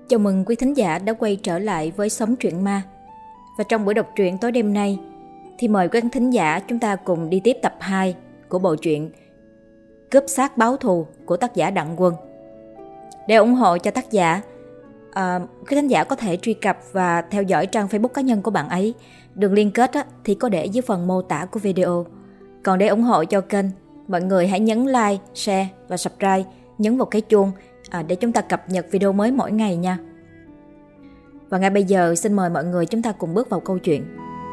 Chào mừng quý thính giả đã quay trở lại với Sống Truyện Ma. Và trong buổi đọc truyện tối đêm nay thì mời quý thính giả chúng ta cùng đi tiếp tập 2 của bộ truyện Cướp xác báo thù của tác giả Đặng Quân. Để ủng hộ cho tác giả, quý thính giả có thể truy cập và theo dõi trang Facebook cá nhân của bạn ấy. Đường liên kết thì có để dưới phần mô tả của video. Còn để ủng hộ cho kênh, mọi người hãy nhấn like, share và subscribe, nhấn vào cái chuông để chúng ta cập nhật video mới mỗi ngày nha. Và ngay bây giờ xin mời mọi người chúng ta cùng bước vào câu chuyện.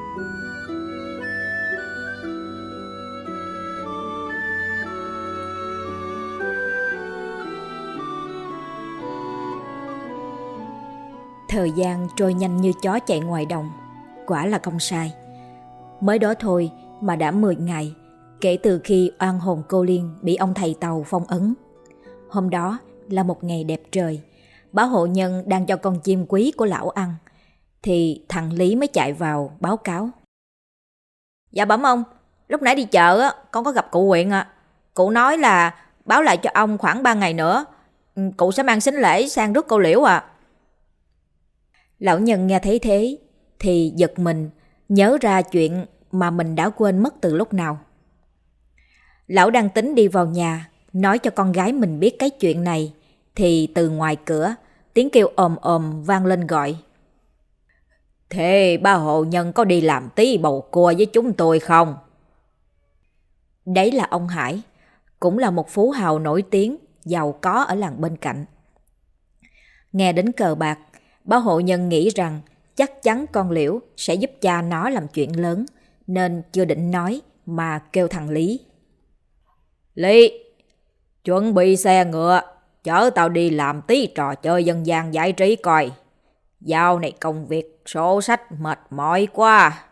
Thời gian trôi nhanh như chó chạy ngoài đồng, quả là không sai. Mới đó thôi mà đã 10 ngày kể từ khi oan hồn cô Liên bị ông thầy Tàu phong ấn. Hôm đó là một ngày đẹp trời, báo hộ nhân đang cho con chim quý của lão ăn, thì thằng Lý mới chạy vào báo cáo. Dạ bẩm ông, lúc nãy đi chợ con có gặp cụ huyện ạ. Cụ nói là báo lại cho ông khoảng 3 ngày nữa, cụ sẽ mang sính lễ sang rước cô Liễu ạ. Lão nhân nghe thấy thế thì giật mình, nhớ ra chuyện mà mình đã quên mất từ lúc nào. Lão đang tính đi vào nhà nói cho con gái mình biết cái chuyện này thì từ ngoài cửa tiếng kêu ồm ồm vang lên gọi. Thế ba hộ nhân có đi làm tí bầu cua với chúng tôi không? Đấy là ông Hải, cũng là một phú hào nổi tiếng, giàu có ở làng bên cạnh. Nghe đến cờ bạc, ba hộ nhân nghĩ rằng chắc chắn con Liễu sẽ giúp cha nó làm chuyện lớn, nên chưa định nói mà kêu thằng Lý. Lý, chuẩn bị xe ngựa, chở tao đi làm tí trò chơi dân gian giải trí coi. Dạo này công việc sổ sách mệt mỏi quá.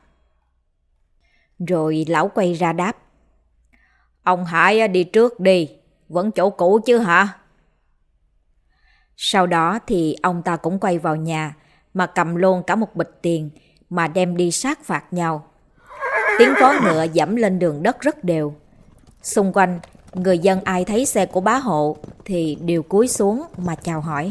Rồi lão quay ra đáp. Ông Hải đi trước đi, vẫn chỗ cũ chứ hả? Sau đó thì ông ta cũng quay vào nhà mà cầm luôn cả một bịch tiền mà đem đi sát phạt nhau. Tiếng vó ngựa dẫm lên đường đất rất đều. Xung quanh, người dân ai thấy xe của bá hộ thì đều cúi xuống mà chào hỏi.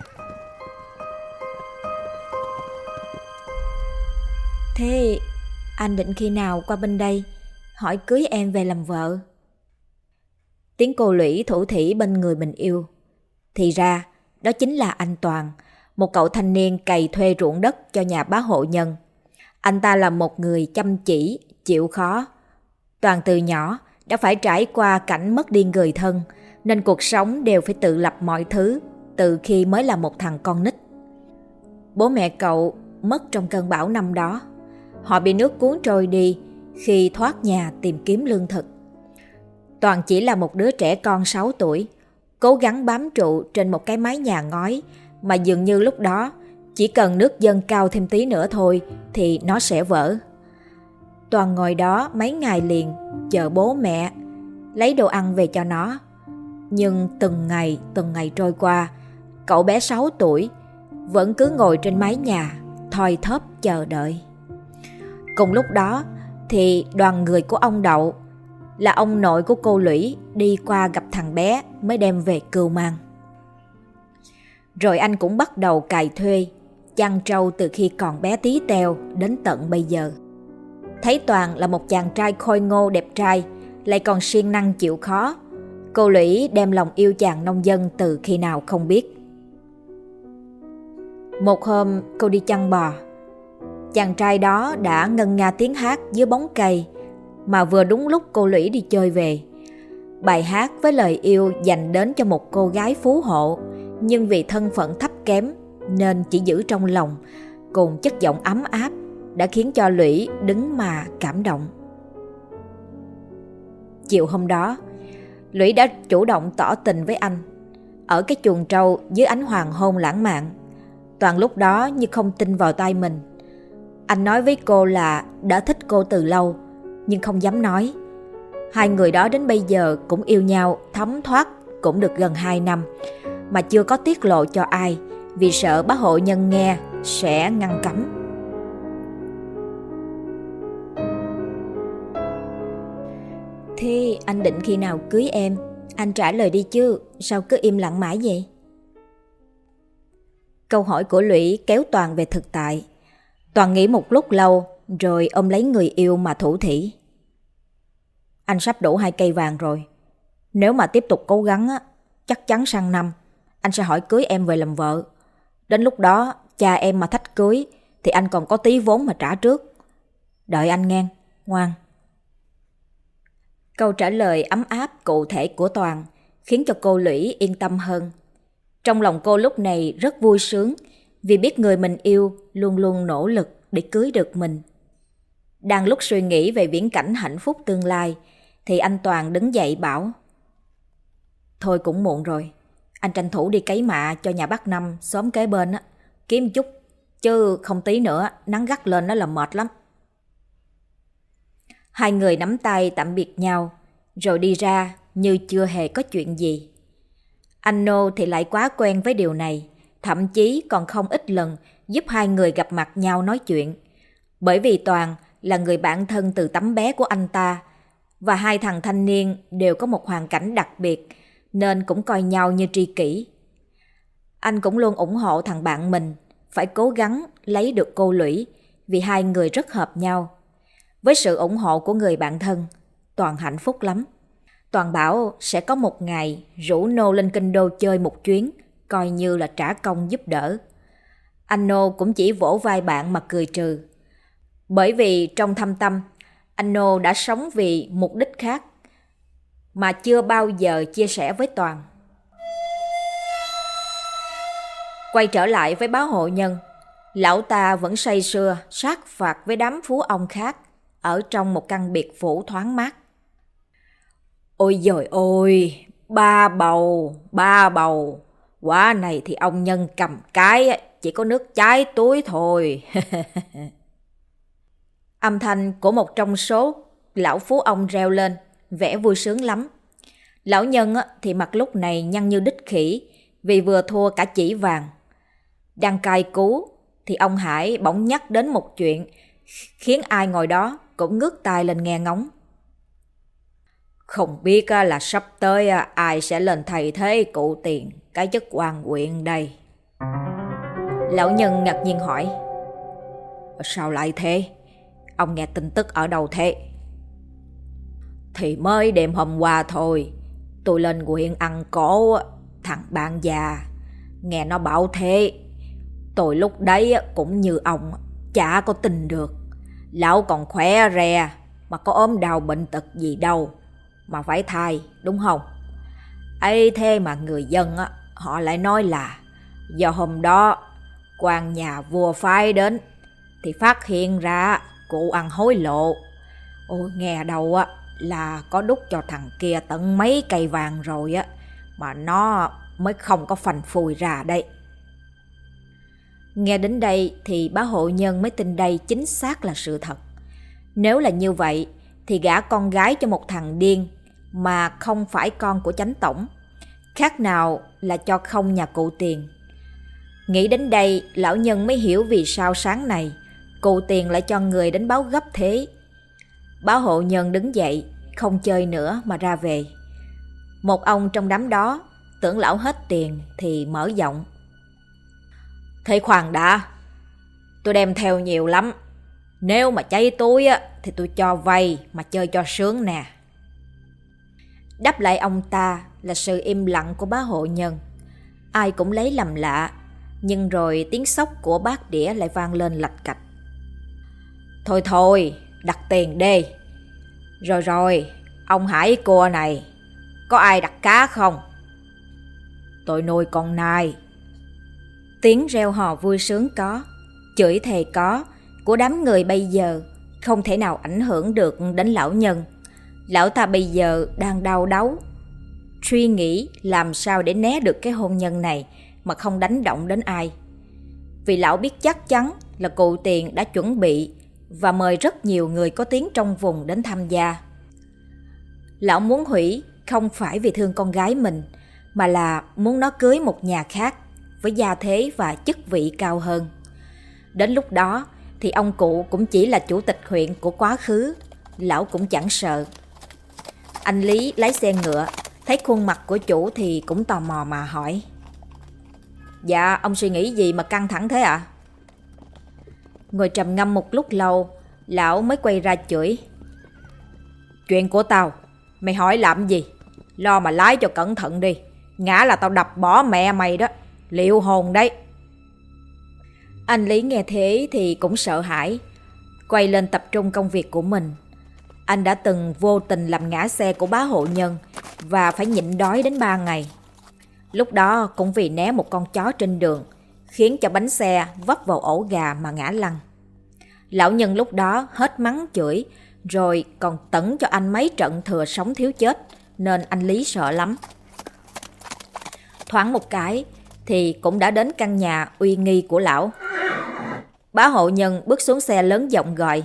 Thế anh định khi nào qua bên đây hỏi cưới em về làm vợ? Tiếng cô Lũy thủ thỉ bên người mình yêu. Thì ra đó chính là anh Toàn, một cậu thanh niên cày thuê ruộng đất cho nhà bá hộ nhân. Anh ta là một người chăm chỉ, chịu khó. Toàn từ nhỏ đã phải trải qua cảnh mất đi người thân, nên cuộc sống đều phải tự lập mọi thứ từ khi mới là một thằng con nít. Bố mẹ cậu mất trong cơn bão năm đó. Họ bị nước cuốn trôi đi khi thoát nhà tìm kiếm lương thực. Toàn chỉ là một đứa trẻ con 6 tuổi, cố gắng bám trụ trên một cái mái nhà ngói mà dường như lúc đó chỉ cần nước dâng cao thêm tí nữa thôi thì nó sẽ vỡ. Toàn ngồi đó mấy ngày liền chờ bố mẹ lấy đồ ăn về cho nó. Nhưng từng ngày trôi qua, cậu bé 6 tuổi vẫn cứ ngồi trên mái nhà thoi thóp chờ đợi. Cùng lúc đó thì đoàn người của ông Đậu, là ông nội của cô Lũy, đi qua gặp thằng bé mới đem về cưu mang. Rồi anh cũng bắt đầu cày thuê, chăn trâu từ khi còn bé tí teo đến tận bây giờ. Thấy Toàn là một chàng trai khôi ngô đẹp trai, lại còn siêng năng chịu khó, cô Lũy đem lòng yêu chàng nông dân từ khi nào không biết. Một hôm cô đi chăn bò, chàng trai đó đã ngân nga tiếng hát dưới bóng cây mà vừa đúng lúc cô Lũy đi chơi về. Bài hát với lời yêu dành đến cho một cô gái phú hộ, nhưng vì thân phận thấp kém nên chỉ giữ trong lòng, cùng chất giọng ấm áp đã khiến cho Lũy đứng mà cảm động. Chiều hôm đó, Lũy đã chủ động tỏ tình với anh ở cái chuồng trâu dưới ánh hoàng hôn lãng mạn. Toàn lúc đó như không tin vào tai mình. Anh nói với cô là đã thích cô từ lâu, nhưng không dám nói. Hai người đó đến bây giờ cũng yêu nhau thấm thoát cũng được gần 2 năm, mà chưa có tiết lộ cho ai, vì sợ bá hộ nhân nghe sẽ ngăn cấm. Thế anh định khi nào cưới em? Anh trả lời đi chứ, sao cứ im lặng mãi vậy? Câu hỏi của Lũy kéo Toàn về thực tại. Toàn nghĩ một lúc lâu rồi ôm lấy người yêu mà thủ thỉ. Anh sắp đủ 2 cây vàng rồi. Nếu mà tiếp tục cố gắng á, chắc chắn sang năm anh sẽ hỏi cưới em về làm vợ. Đến lúc đó cha em mà thách cưới thì anh còn có tí vốn mà trả trước. Đợi anh nghe, ngoan. Câu trả lời ấm áp cụ thể của Toàn khiến cho cô Lũy yên tâm hơn. Trong lòng cô lúc này rất vui sướng vì biết người mình yêu luôn luôn nỗ lực để cưới được mình. Đang lúc suy nghĩ về viễn cảnh hạnh phúc tương lai thì anh Toàn đứng dậy bảo: Thôi cũng muộn rồi, anh tranh thủ đi cấy mạ cho nhà bác Năm xóm kế bên á, kiếm chút, chứ không tí nữa nắng gắt lên nó là mệt lắm. Hai người nắm tay tạm biệt nhau rồi đi ra như chưa hề có chuyện gì. Anh Nô thì lại quá quen với điều này, thậm chí còn không ít lần giúp hai người gặp mặt nhau nói chuyện. Bởi vì Toàn là người bạn thân từ tấm bé của anh ta, và hai thằng thanh niên đều có một hoàn cảnh đặc biệt nên cũng coi nhau như tri kỷ. Anh cũng luôn ủng hộ thằng bạn mình phải cố gắng lấy được cô Lũy vì hai người rất hợp nhau. Với sự ủng hộ của người bạn thân, Toàn hạnh phúc lắm. Toàn bảo sẽ có một ngày rủ Nô lên Kinh Đô chơi một chuyến, coi như là trả công giúp đỡ. Anh Nô cũng chỉ vỗ vai bạn mà cười trừ. Bởi vì trong thâm tâm, anh Nô đã sống vì mục đích khác mà chưa bao giờ chia sẻ với Toàn. Quay trở lại với báo Hộ Nhân, lão ta vẫn say sưa sát phạt với đám phú ông khác ở trong một căn biệt phủ thoáng mát. Ôi giời ôi, ba bầu, quả này thì ông Nhân cầm cái chỉ có nước cháy túi thôi. Âm thanh của một trong số lão phú ông reo lên, vẻ vui sướng lắm. Lão Nhân thì mặt lúc này nhăn như đít khỉ vì vừa thua cả chỉ vàng. Đang cay cú thì ông Hải bỗng nhắc đến một chuyện khiến ai ngồi đó cũng ngước tai lên nghe ngóng. Không biết là sắp tới ai sẽ lên thay thế cụ Tiền cái chức quan huyện đây? Lão Nhân ngạc nhiên hỏi. Sao lại thế? Ông nghe tin tức ở đâu thế? Thì mới đêm hôm qua thôi, tôi lên huyện ăn cổ thằng bạn già, nghe nó bảo thế. Tôi lúc đấy cũng như ông, chả có tin được. Lão còn khỏe rè, mà có ốm đau bệnh tật gì đâu mà phải thai, đúng không? Ấy thế mà người dân họ lại nói là do hôm đó quan nhà vua phái đến thì phát hiện ra cụ ăn hối lộ. Ôi nghe đâu là có đút cho thằng kia tận mấy cây vàng rồi mà nó mới không có phanh phui ra đây. Nghe đến đây thì bá Hộ Nhân mới tin đây chính xác là sự thật. Nếu là như vậy thì gả con gái cho một thằng điên mà không phải con của chánh tổng, khác nào là cho không nhà cụ Tiền. Nghĩ đến đây, lão Nhân mới hiểu vì sao sáng này cụ Tiền lại cho người đến báo gấp thế. Bá Hộ Nhân đứng dậy, không chơi nữa mà ra về. Một ông trong đám đó tưởng lão hết tiền thì mở giọng. Thế khoan đã, tôi đem theo nhiều lắm. Nếu mà cháy túi thì tôi cho vay mà chơi cho sướng nè. Đáp lại ông ta là sự im lặng của bá Hộ Nhân. Ai cũng lấy làm lạ, nhưng rồi tiếng xốc của bát đĩa lại vang lên lạch cạch. Thôi, đặt tiền đi. Rồi, ông Hải cua này, có ai đặt cá không? Tôi nuôi con nai. Tiếng reo hò vui sướng có, chửi thề có, của đám người bây giờ không thể nào ảnh hưởng được đến lão Nhân. Lão ta bây giờ đang đau đáu, suy nghĩ làm sao để né được cái hôn nhân này mà không đánh động đến ai. Vì lão biết chắc chắn là cụ Tiền đã chuẩn bị và mời rất nhiều người có tiếng trong vùng đến tham gia. Lão muốn hủy không phải vì thương con gái mình, mà là muốn nó cưới một nhà khác với gia thế và chức vị cao hơn. Đến lúc đó thì ông cụ cũng chỉ là chủ tịch huyện của quá khứ, lão cũng chẳng sợ. Anh Lý lái xe ngựa, thấy khuôn mặt của chủ thì cũng tò mò mà hỏi. Dạ, ông suy nghĩ gì mà căng thẳng thế ạ? Ngồi trầm ngâm một lúc lâu, lão mới quay ra chửi. Chuyện của tao, mày hỏi làm gì? Lo mà lái cho cẩn thận đi. Ngã là tao đập bỏ mẹ mày đó. Liệu hồn đấy. Anh Lý nghe thế thì cũng sợ hãi, quay lên tập trung công việc của mình. Anh đã từng vô tình làm ngã xe của bá hộ nhân và phải nhịn đói đến 3 ngày. Lúc đó cũng vì né một con chó trên đường, khiến cho bánh xe vấp vào ổ gà mà ngã lăn. Lão nhân lúc đó hết mắng chửi, rồi còn tẩn cho anh mấy trận thừa sống thiếu chết, nên anh Lý sợ lắm. Thoáng một cái thì cũng đã đến căn nhà uy nghi của lão. Bá hộ nhân bước xuống xe lớn giọng gọi.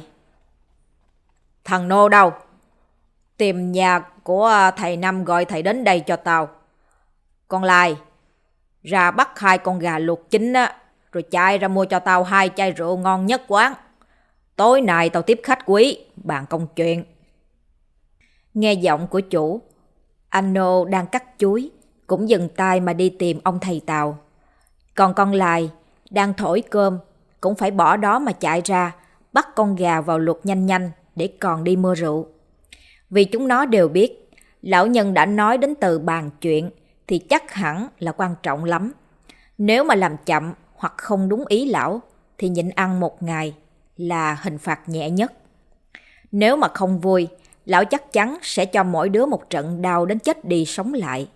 Thằng Nô đâu? Tìm nhà của thầy Năm gọi thầy đến đây cho tao. Con Lai, ra bắt 2 con gà luộc chín á, rồi chạy ra mua cho tao 2 chai rượu ngon nhất quán. Tối nay tao tiếp khách quý, bàn công chuyện. Nghe giọng của chủ, anh Nô đang cắt chuối cũng dừng tay mà đi tìm ông thầy Tàu. Còn con Lai đang thổi cơm cũng phải bỏ đó mà chạy ra bắt con gà vào luộc nhanh nhanh để còn đi mua rượu. Vì chúng nó đều biết lão nhân đã nói đến từ bàn chuyện thì chắc hẳn là quan trọng lắm. Nếu mà làm chậm hoặc không đúng ý lão thì nhịn ăn 1 ngày là hình phạt nhẹ nhất. Nếu mà không vui, lão chắc chắn sẽ cho mỗi đứa một trận đau đến chết đi sống lại.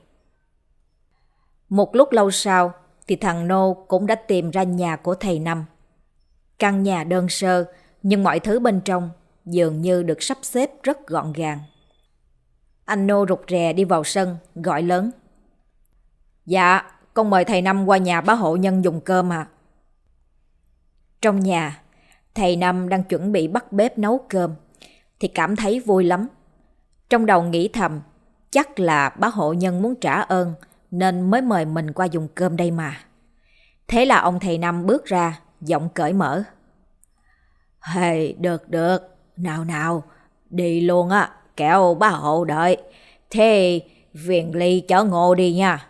Một lúc lâu sau thì thằng Nô cũng đã tìm ra nhà của thầy Năm. Căn nhà đơn sơ nhưng mọi thứ bên trong dường như được sắp xếp rất gọn gàng. Anh Nô rụt rè đi vào sân gọi lớn. Dạ, con mời thầy Năm qua nhà bá hộ nhân dùng cơm ạ. Trong nhà, thầy Năm đang chuẩn bị bắt bếp nấu cơm thì cảm thấy vui lắm. Trong đầu nghĩ thầm, chắc là bá hộ nhân muốn trả ơn nên mới mời mình qua dùng cơm đây mà. Thế là ông thầy Năm bước ra, giọng cởi mở. Hey, được, nào nào, đi luôn á, kẻo bá hộ đợi. Thế Viền Ly chở Ngô đi nha.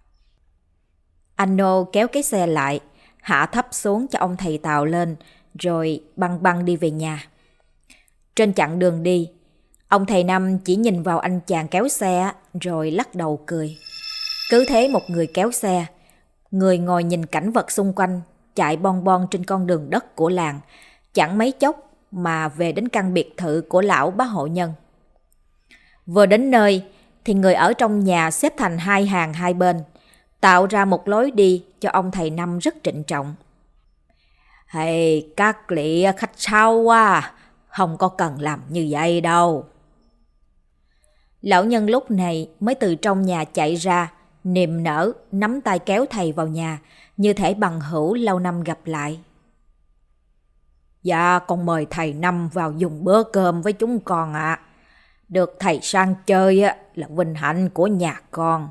Anh Nô kéo cái xe lại, hạ thấp xuống cho ông thầy Tàu lên, rồi băng băng đi về nhà. Trên chặng đường đi, ông thầy Năm chỉ nhìn vào anh chàng kéo xe rồi lắc đầu cười. Cứ thế một người kéo xe, người ngồi nhìn cảnh vật xung quanh chạy bon bon trên con đường đất của làng, chẳng mấy chốc mà về đến căn biệt thự của lão bá hộ nhân. Vừa đến nơi thì người ở trong nhà xếp thành 2 hàng 2 bên, tạo ra một lối đi cho ông thầy Năm rất trịnh trọng. Hey, các lị khách sao quá, không có cần làm như vậy đâu. Lão nhân lúc này mới từ trong nhà chạy ra, niềm nở nắm tay kéo thầy vào nhà, như thể bằng hữu lâu năm gặp lại. Dạ, con mời thầy Năm vào dùng bữa cơm với chúng con ạ. Được thầy sang chơi là vinh hạnh của nhà con.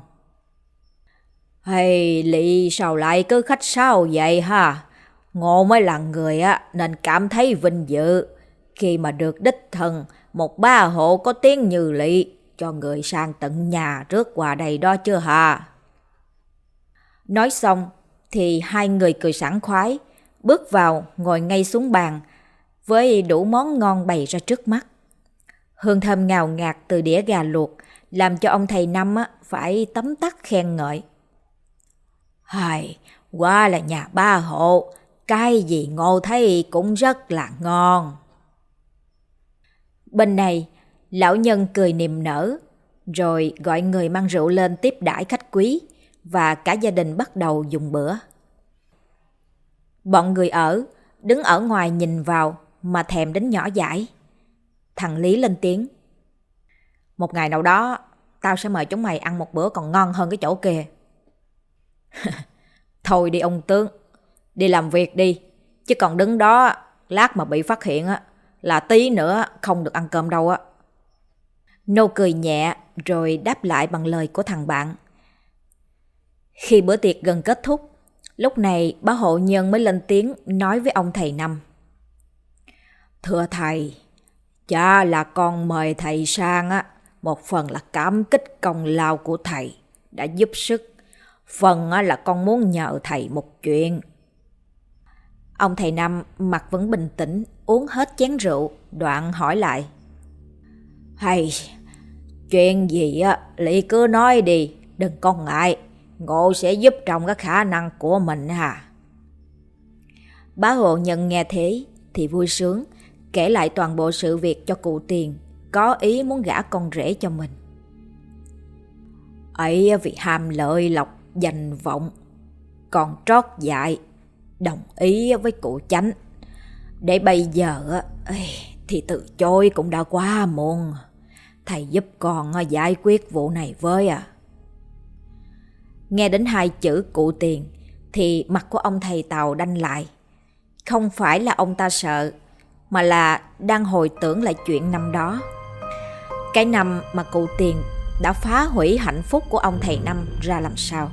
Hey, Lị sao lại cứ khách sáo vậy ha? Ngô mới là người nên cảm thấy vinh dự khi mà được đích thân một bá hộ có tiếng như Lị cho người sang tận nhà rước quà đầy đó chưa hả? Nói xong thì 2 người cười sảng khoái, bước vào ngồi ngay xuống bàn với đủ món ngon bày ra trước mắt. Hương thơm ngào ngạt từ đĩa gà luộc làm cho ông thầy Năm phải tấm tắc khen ngợi. Hài, quá là nhà bá hộ, cái gì Ngô thấy cũng rất là ngon. Bên này, lão nhân cười niềm nở, rồi gọi người mang rượu lên tiếp đãi khách quý, và cả gia đình bắt đầu dùng bữa. Bọn người đứng ở ngoài nhìn vào mà thèm đến nhỏ dãi. Thằng Lý lên tiếng. Một ngày nào đó, tao sẽ mời chúng mày ăn một bữa còn ngon hơn cái chỗ kia. Thôi đi ông tướng, đi làm việc đi, chứ còn đứng đó lát mà bị phát hiện là tí nữa không được ăn cơm đâu á. Nô cười nhẹ rồi đáp lại bằng lời của thằng bạn. Khi bữa tiệc gần kết thúc, lúc này bá hộ nhân mới lên tiếng nói với ông thầy Năm. Thưa thầy, cha là con mời thầy sang một phần là cảm kích công lao của thầy đã giúp sức, Phần là con muốn nhờ thầy một chuyện. Ông thầy Năm mặt vẫn bình tĩnh, uống hết chén rượu, đoạn hỏi lại. Hay, chuyện gì Lị cứ nói đi, đừng có ngại. Ngộ sẽ giúp trong cái khả năng của mình ha. Bá Hộ Nhân nghe thế thì vui sướng, kể lại toàn bộ sự việc cho cụ Tiền, có ý muốn gả con rể cho mình. Ấy vì ham lợi lộc danh vọng, còn trót dại đồng ý với cụ Chánh. Để bây giờ thì từ chối cũng đã quá muộn. Thầy giúp con giải quyết vụ này với Nghe đến 2 chữ cụ Tiền thì mặt của ông thầy Tàu đanh lại. Không phải là ông ta sợ, mà là đang hồi tưởng lại chuyện năm đó. Cái năm mà cụ Tiền đã phá hủy hạnh phúc của ông thầy Năm ra làm sao.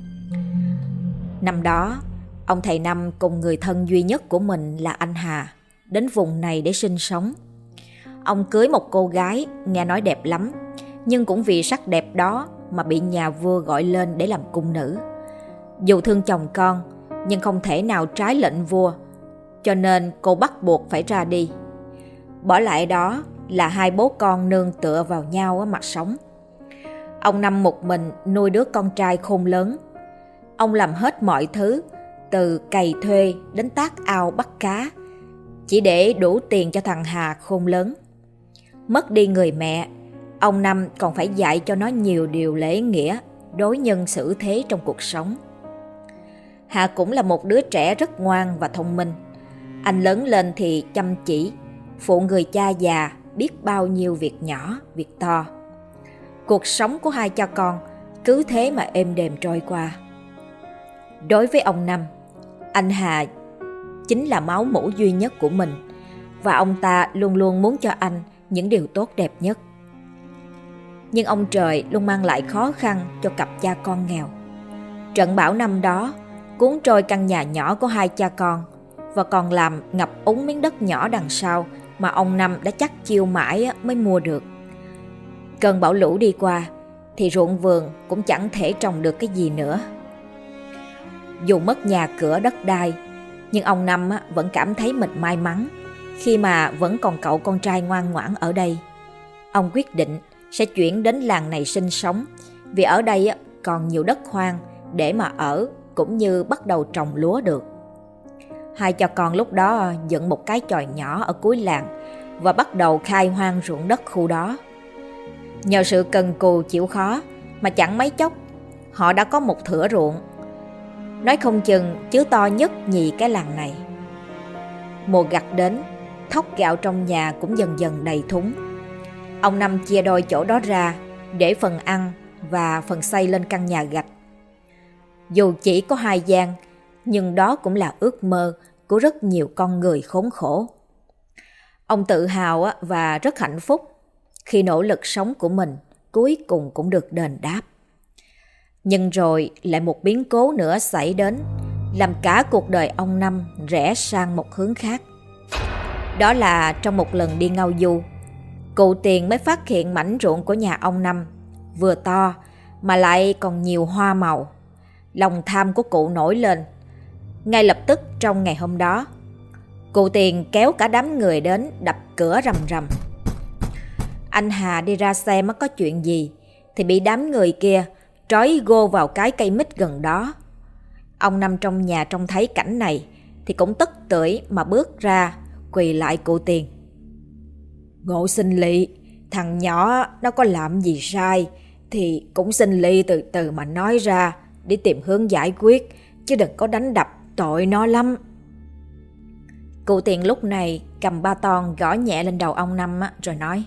Năm đó, ông thầy Năm cùng người thân duy nhất của mình là anh Hà đến vùng này để sinh sống. Ông cưới một cô gái nghe nói đẹp lắm, nhưng cũng vì sắc đẹp đó mà bị nhà vua gọi lên để làm cung nữ. Dù thương chồng con, nhưng không thể nào trái lệnh vua, cho nên cô bắt buộc phải ra đi. Bỏ lại đó là 2 bố con nương tựa vào nhau mà sống. Ông Năm một mình nuôi đứa con trai khôn lớn. Ông làm hết mọi thứ, từ cày thuê đến tác ao bắt cá, chỉ để đủ tiền cho thằng Hà khôn lớn. Mất đi người mẹ, ông Năm còn phải dạy cho nó nhiều điều lễ nghĩa, đối nhân xử thế trong cuộc sống. Hà cũng là một đứa trẻ rất ngoan và thông minh. Anh lớn lên thì chăm chỉ, phụ người cha già biết bao nhiêu việc nhỏ, việc to. Cuộc sống của 2 cha con cứ thế mà êm đềm trôi qua. Đối với ông Năm, anh Hà chính là máu mủ duy nhất của mình, và ông ta luôn luôn muốn cho anh những điều tốt đẹp nhất. Nhưng ông trời luôn mang lại khó khăn cho cặp cha con nghèo. Trận bão năm đó cuốn trôi căn nhà nhỏ của 2 cha con, và còn làm ngập úng miếng đất nhỏ đằng sau mà ông Năm đã chắc chiêu mãi mới mua được. Cơn bão lũ đi qua thì ruộng vườn cũng chẳng thể trồng được cái gì nữa. Dù mất nhà cửa đất đai, nhưng ông Năm vẫn cảm thấy mình may mắn khi mà vẫn còn cậu con trai ngoan ngoãn ở đây. Ông quyết định sẽ chuyển đến làng này sinh sống, vì ở đây còn nhiều đất hoang để mà ở, cũng như bắt đầu trồng lúa được. 2 cha con lúc đó dựng một cái chòi nhỏ ở cuối làng và bắt đầu khai hoang ruộng đất khu đó. Nhờ sự cần cù chịu khó mà chẳng mấy chốc họ đã có một thửa ruộng, nói không chừng chứ to nhất nhì cái làng này. Mùa gặt đến, thóc gạo trong nhà cũng dần dần đầy thúng. Ông Năm chia đôi chỗ đó ra để phần ăn và phần xây lên căn nhà gạch. Dù chỉ có 2 gian, nhưng đó cũng là ước mơ của rất nhiều con người khốn khổ. Ông tự hào và rất hạnh phúc khi nỗ lực sống của mình cuối cùng cũng được đền đáp. Nhưng rồi lại một biến cố nữa xảy đến, làm cả cuộc đời ông Năm rẽ sang một hướng khác. Đó là trong một lần đi ngao du, cụ Tiền mới phát hiện mảnh ruộng của nhà ông Năm vừa to mà lại còn nhiều hoa màu. Lòng tham của cụ nổi lên. Ngay lập tức trong ngày hôm đó, cụ Tiền kéo cả đám người đến đập cửa rầm rầm. Anh Hà đi ra xem có chuyện gì thì bị đám người kia trói gô vào cái cây mít gần đó. Ông Năm trong nhà trông thấy cảnh này thì cũng tức tưởi mà bước ra quỳ lại cụ Tiền. Ngộ xin lỵ, thằng nhỏ nó có làm gì sai thì cũng xin lỵ từ từ mà nói ra để tìm hướng giải quyết, chứ đừng có đánh đập, tội nó lắm. Cụ Tiền lúc này cầm ba ton gõ nhẹ lên đầu ông Năm rồi nói: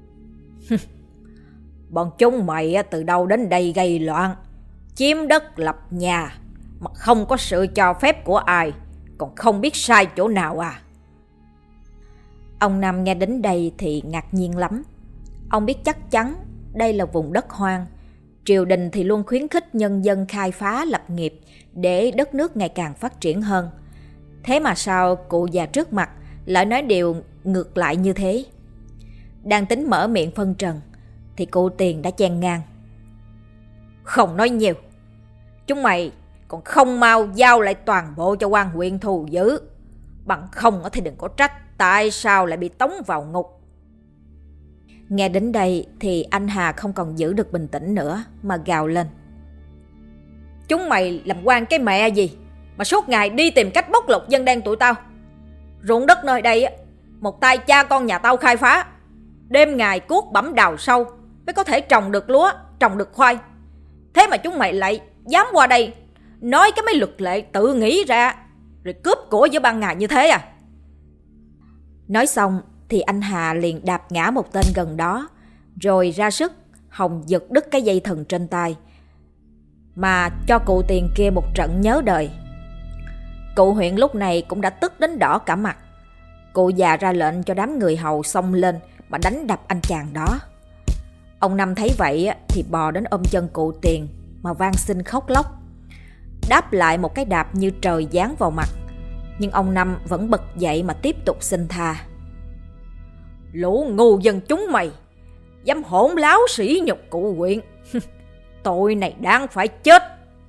Bọn chúng mày từ đâu đến đây gây loạn, chiếm đất lập nhà mà không có sự cho phép của ai, còn không biết sai chỗ nào à? Ông Năm nghe đến đây thì ngạc nhiên lắm. Ông biết chắc chắn đây là vùng đất hoang. Triều đình thì luôn khuyến khích nhân dân khai phá lập nghiệp để đất nước ngày càng phát triển hơn. Thế mà sao cụ già trước mặt lại nói điều ngược lại như thế? Đang tính mở miệng phân trần thì cụ Tiền đã chen ngang: Không nói nhiều, Chúng mày còn không mau giao lại toàn bộ cho quan huyện thu giữ. Bằng không thì đừng có trách tại sao lại bị tống vào ngục. Nghe đến đây thì anh Hà không còn giữ được bình tĩnh nữa mà gào lên. Chúng mày làm quan cái mẹ gì mà suốt ngày đi tìm cách bóc lột dân đen tụi tao. Ruộng đất nơi đây một tay cha con nhà tao khai phá, đêm ngày cuốc bẩm đào sâu mới có thể trồng được lúa, trồng được khoai. Thế mà chúng mày lại dám qua đây nói cái mấy luật lệ tự nghĩ ra rồi cướp của giữa ban ngày như thế à? Nói xong thì anh Hà liền đạp ngã một tên gần đó, rồi ra sức hòng giật đứt cái dây thừng trên tay, mà cho cụ Tiền kia một trận nhớ đời. Cụ huyện lúc này cũng đã tức đến đỏ cả mặt. Cụ già ra lệnh cho đám người hầu xông lên mà đánh đập anh chàng đó. Ông Năm thấy vậy thì bò đến ôm chân cụ Tiền mà van xin khóc lóc, đáp lại một cái đạp như trời giáng vào mặt. Nhưng ông Năm vẫn bật dậy mà tiếp tục xin tha. Lũ ngu dân chúng mày dám hỗn láo sỉ nhục cụ huyện, tội này đáng phải chết.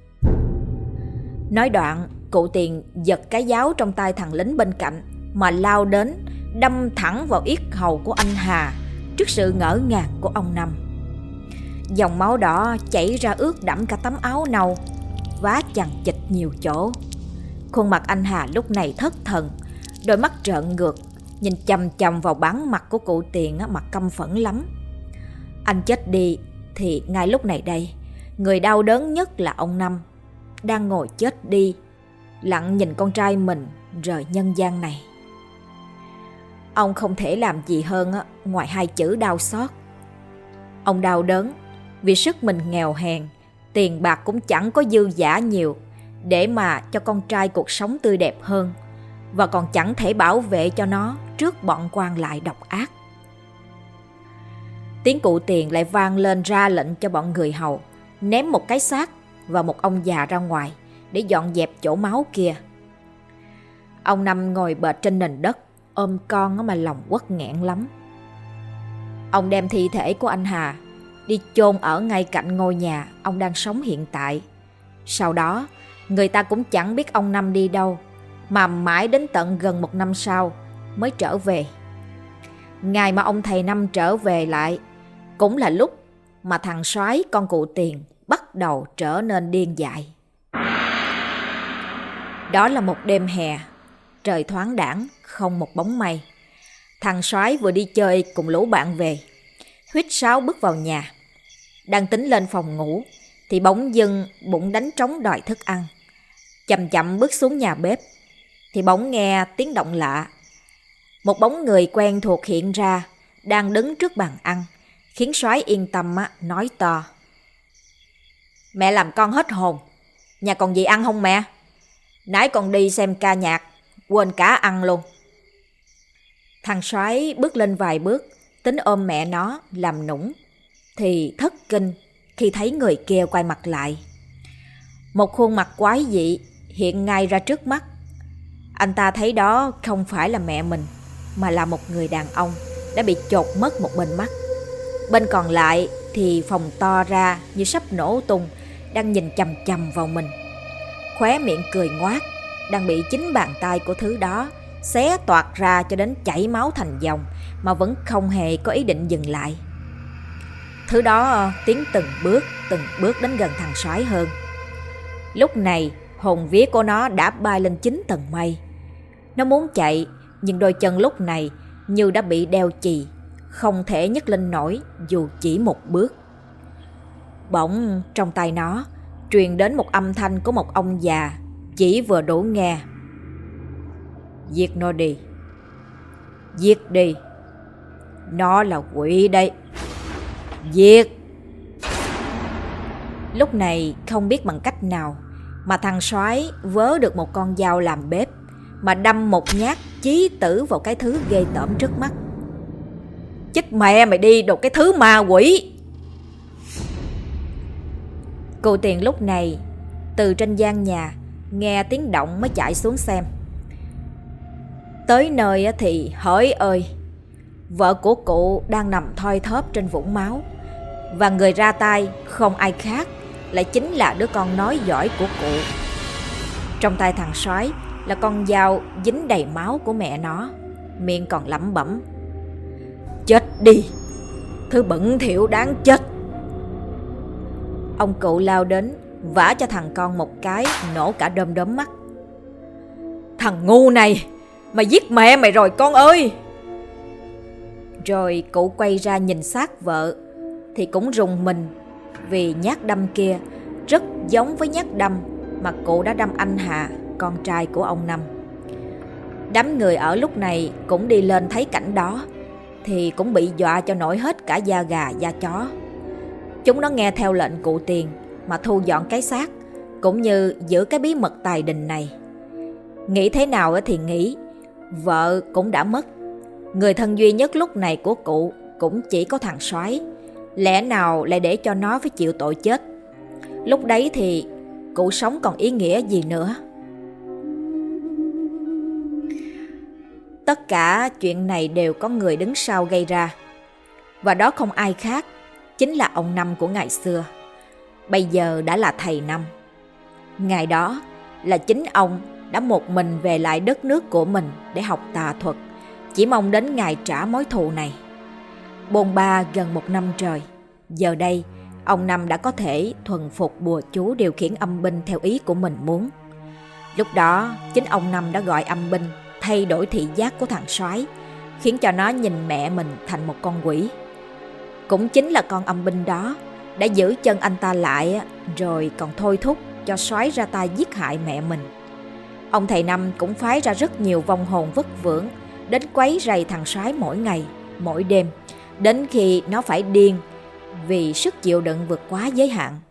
Nói đoạn, cụ Tiền giật cái giáo trong tay thằng lính bên cạnh mà lao đến, đâm thẳng vào yết hầu của anh Hà trước sự ngỡ ngàng của ông Năm. Dòng máu đỏ chảy ra ướt đẫm cả tấm áo nâu, vá chằng chịt nhiều chỗ. Khuôn mặt anh Hà lúc này thất thần, đôi mắt trợn ngược, nhìn chằm chằm vào bản mặt của cụ Tiền mà căm phẫn lắm. Anh chết đi thì ngay lúc này đây, người đau đớn nhất là ông Năm, đang ngồi chết đi, lặng nhìn con trai mình rời nhân gian này. Ông không thể làm gì hơn ngoài hai chữ đau xót. Ông đau đớn vì sức mình nghèo hèn, tiền bạc cũng chẳng có dư dả nhiều để mà cho con trai cuộc sống tươi đẹp hơn, và còn chẳng thể bảo vệ cho nó trước bọn quan lại độc ác. Tiếng cụ Tiền lại vang lên ra lệnh cho bọn người hầu ném một cái xác và một ông già ra ngoài để dọn dẹp chỗ máu kia. Ông Năm ngồi bệt trên nền đất ôm con mà lòng uất nghẹn lắm. Ông đem thi thể của anh Hà đi chôn ở ngay cạnh ngôi nhà ông đang sống hiện tại. Sau đó người ta cũng chẳng biết ông Năm đi đâu, mà mãi đến tận gần 1 năm sau mới trở về. Ngày mà ông thầy Năm trở về lại cũng là lúc mà thằng soái con cụ Tiền bắt đầu trở nên điên dại. Đó là một đêm hè, trời thoáng đãng, không một bóng mây. Thằng soái vừa đi chơi cùng lũ bạn về, huýt sáo bước vào nhà. Đang tính lên phòng ngủ thì bỗng dưng bụng đánh trống đòi thức ăn. Chậm chậm bước xuống nhà bếp thì bỗng nghe tiếng động lạ. Một bóng người quen thuộc hiện ra, đang đứng trước bàn ăn, khiến soái yên tâm nói to: "Mẹ làm con hết hồn, nhà còn gì ăn không mẹ? Nãy con đi xem ca nhạc, quên cả ăn luôn." Thằng soái bước lên vài bước, tính ôm mẹ nó làm nũng, thì thất kinh khi thấy người kia quay mặt lại. Một khuôn mặt quái dị hiện ngay ra trước mắt. Anh ta thấy đó không phải là mẹ mình, mà là một người đàn ông đã bị chột mất một bên mắt. Bên còn lại thì phồng to ra như sắp nổ tung, đang nhìn chằm chằm vào mình. Khóe miệng cười ngoác, đang bị chính bàn tay của thứ đó xé toạc ra cho đến chảy máu thành dòng, mà vẫn không hề có ý định dừng lại. Thứ đó tiến từng bước đến gần thằng soái hơn. Lúc này hồn vía của nó đã bay lên 9 tầng mây. Nó muốn chạy, nhưng đôi chân lúc này như đã bị đeo chì, không thể nhấc lên nổi dù chỉ một bước. Bỗng trong tai nó truyền đến một âm thanh của một ông già chỉ vừa đủ nghe: "Giết nó đi, giết đi, nó là quỷ đây, giết." Lúc này không biết bằng cách nào mà thằng soái vớ được một con dao làm bếp mà đâm một nhát chí tử vào cái thứ ghê tởm trước mắt. "Chết mẹ mày đi, đồ cái thứ ma quỷ!" Cụ Tiền lúc này từ trên gian nhà nghe tiếng động mới chạy xuống xem. Tới nơi thì hỡi ơi, vợ của cụ đang nằm thoi thóp trên vũng máu, và người ra tay không ai khác lại chính là đứa con nói giỏi của cụ. Trong tay thằng soái là con dao dính đầy máu của mẹ nó, miệng còn lẩm bẩm: chết đi, thứ bẩn thỉu đáng chết. Ông cụ lao đến vả cho thằng con một cái nổ cả đom đóm mắt. Thằng ngu này, mày giết mẹ mày rồi con ơi. Rồi cụ quay ra nhìn xác vợ thì cũng rùng mình, vì nhát đâm kia rất giống với nhát đâm mà cụ đã đâm anh Hà, con trai của ông Năm. Đám người ở lúc này cũng đi lên thấy cảnh đó thì cũng bị dọa cho nổi hết cả da gà da chó. Chúng nó nghe theo lệnh cụ Tiền mà thu dọn cái xác, cũng như giữ cái bí mật tài đình này. Nghĩ thế nào thì nghĩ, vợ cũng đã mất. Người thân duy nhất lúc này của cụ cũng chỉ có thằng soái, lẽ nào lại để cho nó phải chịu tội chết. Lúc đấy thì cụ sống còn ý nghĩa gì nữa. Tất cả chuyện này đều có người đứng sau gây ra, và đó không ai khác, chính là ông Năm của ngày xưa, bây giờ đã là thầy Năm. Ngày đó là chính ông đã một mình về lại đất nước của mình để học tà thuật, chỉ mong đến ngày trả mối thù này. Bôn ba gần 1 năm trời, giờ đây ông Năm đã có thể thuần phục bùa chú điều khiển âm binh theo ý của mình muốn. Lúc đó chính ông Năm đã gọi âm binh thay đổi thị giác của thằng soái, khiến cho nó nhìn mẹ mình thành một con quỷ. Cũng chính là con âm binh đó đã giữ chân anh ta lại, rồi còn thôi thúc cho soái ra tay giết hại mẹ mình. Ông thầy Năm cũng phái ra rất nhiều vong hồn vất vưởng đến quấy rầy thằng soái mỗi ngày, mỗi đêm, đến khi nó phải điên vì sức chịu đựng vượt quá giới hạn.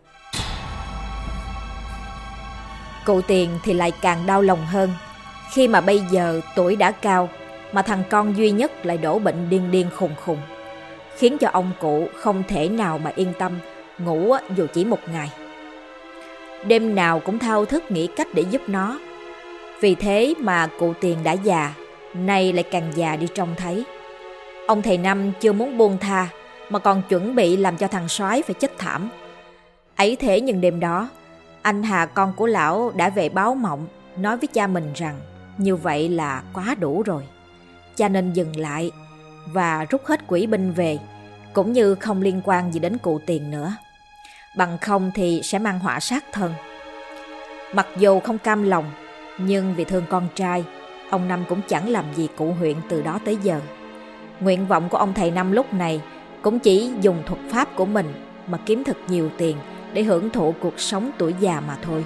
Cụ Tiền thì lại càng đau lòng hơn, khi mà bây giờ tuổi đã cao mà thằng con duy nhất lại đổ bệnh điên điên khùng khùng, khiến cho ông cụ không thể nào mà yên tâm ngủ dù chỉ một ngày. Đêm nào cũng thao thức nghĩ cách để giúp nó. Vì thế mà cụ Tiền đã già, nay lại càng già đi trông thấy. Ông thầy Năm chưa muốn buông tha mà còn chuẩn bị làm cho thằng soái phải chết thảm. Ấy thế nhưng đêm đó, anh Hà con của lão đã về báo mộng, nói với cha mình rằng như vậy là quá đủ rồi. Cha nên dừng lại và rút hết quỷ binh về, cũng như không liên quan gì đến cụ Tiền nữa. Bằng không thì sẽ mang họa sát thân. Mặc dù không cam lòng, nhưng vì thương con trai, ông Năm cũng chẳng làm gì cụ huyện từ đó tới giờ. Nguyện vọng của ông thầy Năm lúc này cũng chỉ dùng thuật pháp của mình mà kiếm thật nhiều tiền để hưởng thụ cuộc sống tuổi già mà thôi.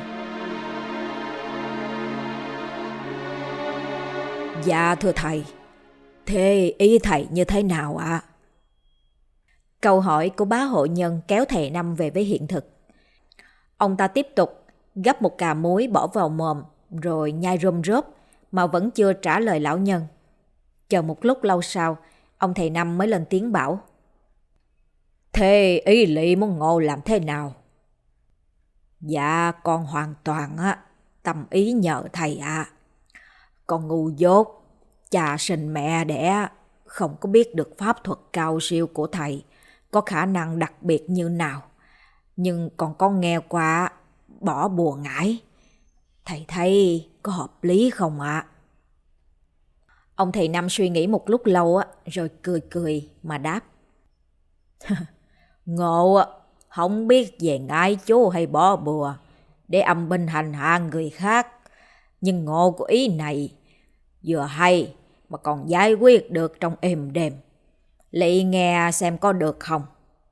Dạ thưa thầy, thế ý thầy như thế nào ạ? Câu hỏi của bá hộ nhân kéo thầy Năm về với hiện thực. Ông ta tiếp tục gắp một cà muối bỏ vào mồm rồi nhai rôm rốp mà vẫn chưa trả lời lão nhân. Chờ một lúc lâu sau, ông thầy Năm mới lên tiếng bảo: Thế ý Lị muốn Ngộ làm thế nào? Dạ con hoàn toàn tâm ý nhờ thầy ạ. Con ngu dốt, cha sinh mẹ đẻ, không có biết được pháp thuật cao siêu của thầy có khả năng đặc biệt như nào. Nhưng còn con nghe qua bỏ bùa ngải. Thầy thấy có hợp lý không ạ? Ông thầy Năm suy nghĩ một lúc lâu rồi cười cười mà đáp: Ngộ không biết về ngải chú hay bỏ bùa để âm binh hành hạ người khác. Nhưng Ngộ của ý này vừa hay mà còn giải quyết được trong êm đềm. Lị nghe xem có được không?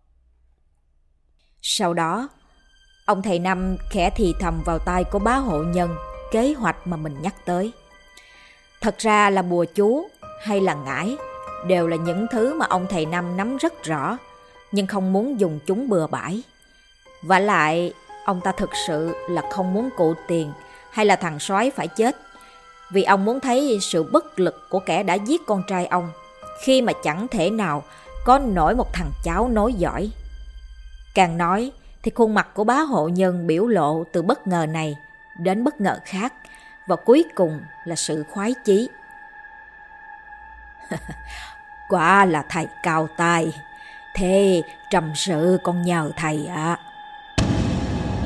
Sau đó, ông thầy Năm khẽ thì thầm vào tai của bá hộ nhân kế hoạch mà mình nhắc tới. Thật ra là bùa chú hay là ngải đều là những thứ mà ông thầy Năm nắm rất rõ, nhưng không muốn dùng chúng bừa bãi. Vả lại, ông ta thực sự là không muốn cụ Tiền hay là thằng soái phải chết, vì ông muốn thấy sự bất lực của kẻ đã giết con trai ông, khi mà chẳng thể nào có nổi một thằng cháu nối dõi. Càng nói thì khuôn mặt của bá hộ nhân biểu lộ từ bất ngờ này đến bất ngờ khác, và cuối cùng là sự khoái chí. Quả là thầy cao tay. Thế trầm sự con nhờ thầy ạ.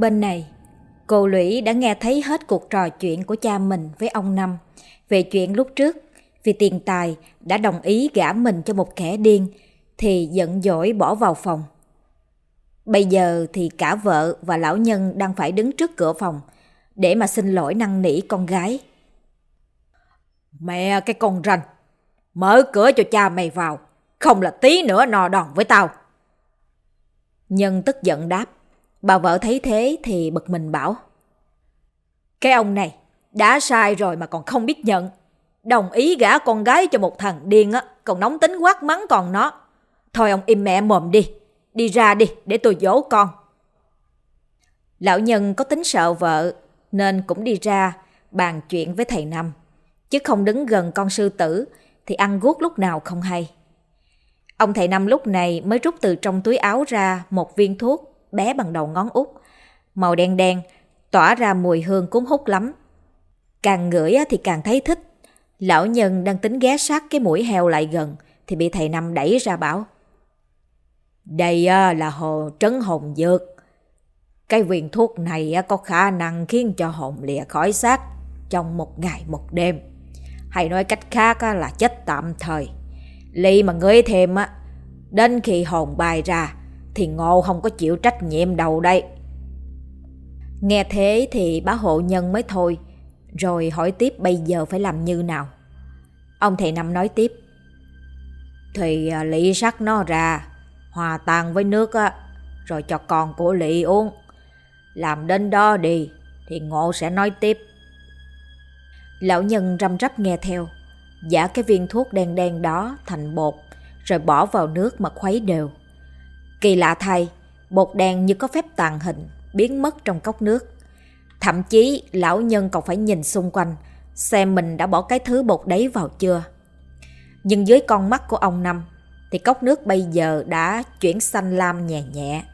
Bên này, cô Lũy đã nghe thấy hết cuộc trò chuyện của cha mình với ông Năm về chuyện lúc trước vì tiền tài đã đồng ý gả mình cho một kẻ điên thì giận dỗi bỏ vào phòng. Bây giờ thì cả vợ và lão nhân đang phải đứng trước cửa phòng để mà xin lỗi năn nỉ con gái. Mẹ cái con ranh, mở cửa cho cha mày vào, không là tí nữa no đòn với tao. Nhân tức giận đáp. Bà vợ thấy thế thì bực mình bảo: Cái ông này đã sai rồi mà còn không biết nhận. Đồng ý gả con gái cho một thằng điên á, còn nóng tính quát mắng còn nó. Thôi ông im mẹ mồm đi, đi ra đi để tôi dỗ con. Lão nhân có tính sợ vợ nên cũng đi ra bàn chuyện với thầy Năm, chứ không đứng gần con sư tử thì ăn guốc lúc nào không hay. Ông thầy Năm lúc này mới rút từ trong túi áo ra một viên thuốc bé bằng đầu ngón út, màu đen đen, tỏa ra mùi hương cuốn hút lắm. Càng ngửi thì càng thấy thích. Lão nhân đang tính ghé sát cái mũi heo lại gần thì bị thầy Năm đẩy ra bảo: Đây là trấn hồn dược. Cái viên thuốc này có khả năng khiến cho hồn lìa khỏi xác trong một ngày một đêm. Hay nói cách khác là chết tạm thời. Ly mà ngửi thêm đến khi hồn bay ra thì Ngộ không có chịu trách nhiệm đâu đây. Nghe thế thì bá hộ nhân mới thôi, rồi hỏi tiếp bây giờ phải làm như nào. Ông thầy Năm nói tiếp: Thì Lị sắc nó ra, hòa tan với nước rồi cho con của Lị uống. Làm đến đó đi thì Ngộ sẽ nói tiếp. Lão nhân răm rắp nghe theo, giã cái viên thuốc đen đen đó thành bột rồi bỏ vào nước mà khuấy đều. Kỳ lạ thay, bột đen như có phép tàng hình biến mất trong cốc nước. Thậm chí lão nhân còn phải nhìn xung quanh xem mình đã bỏ cái thứ bột đấy vào chưa. Nhưng dưới con mắt của ông Năm thì cốc nước bây giờ đã chuyển xanh lam nhẹ nhẹ.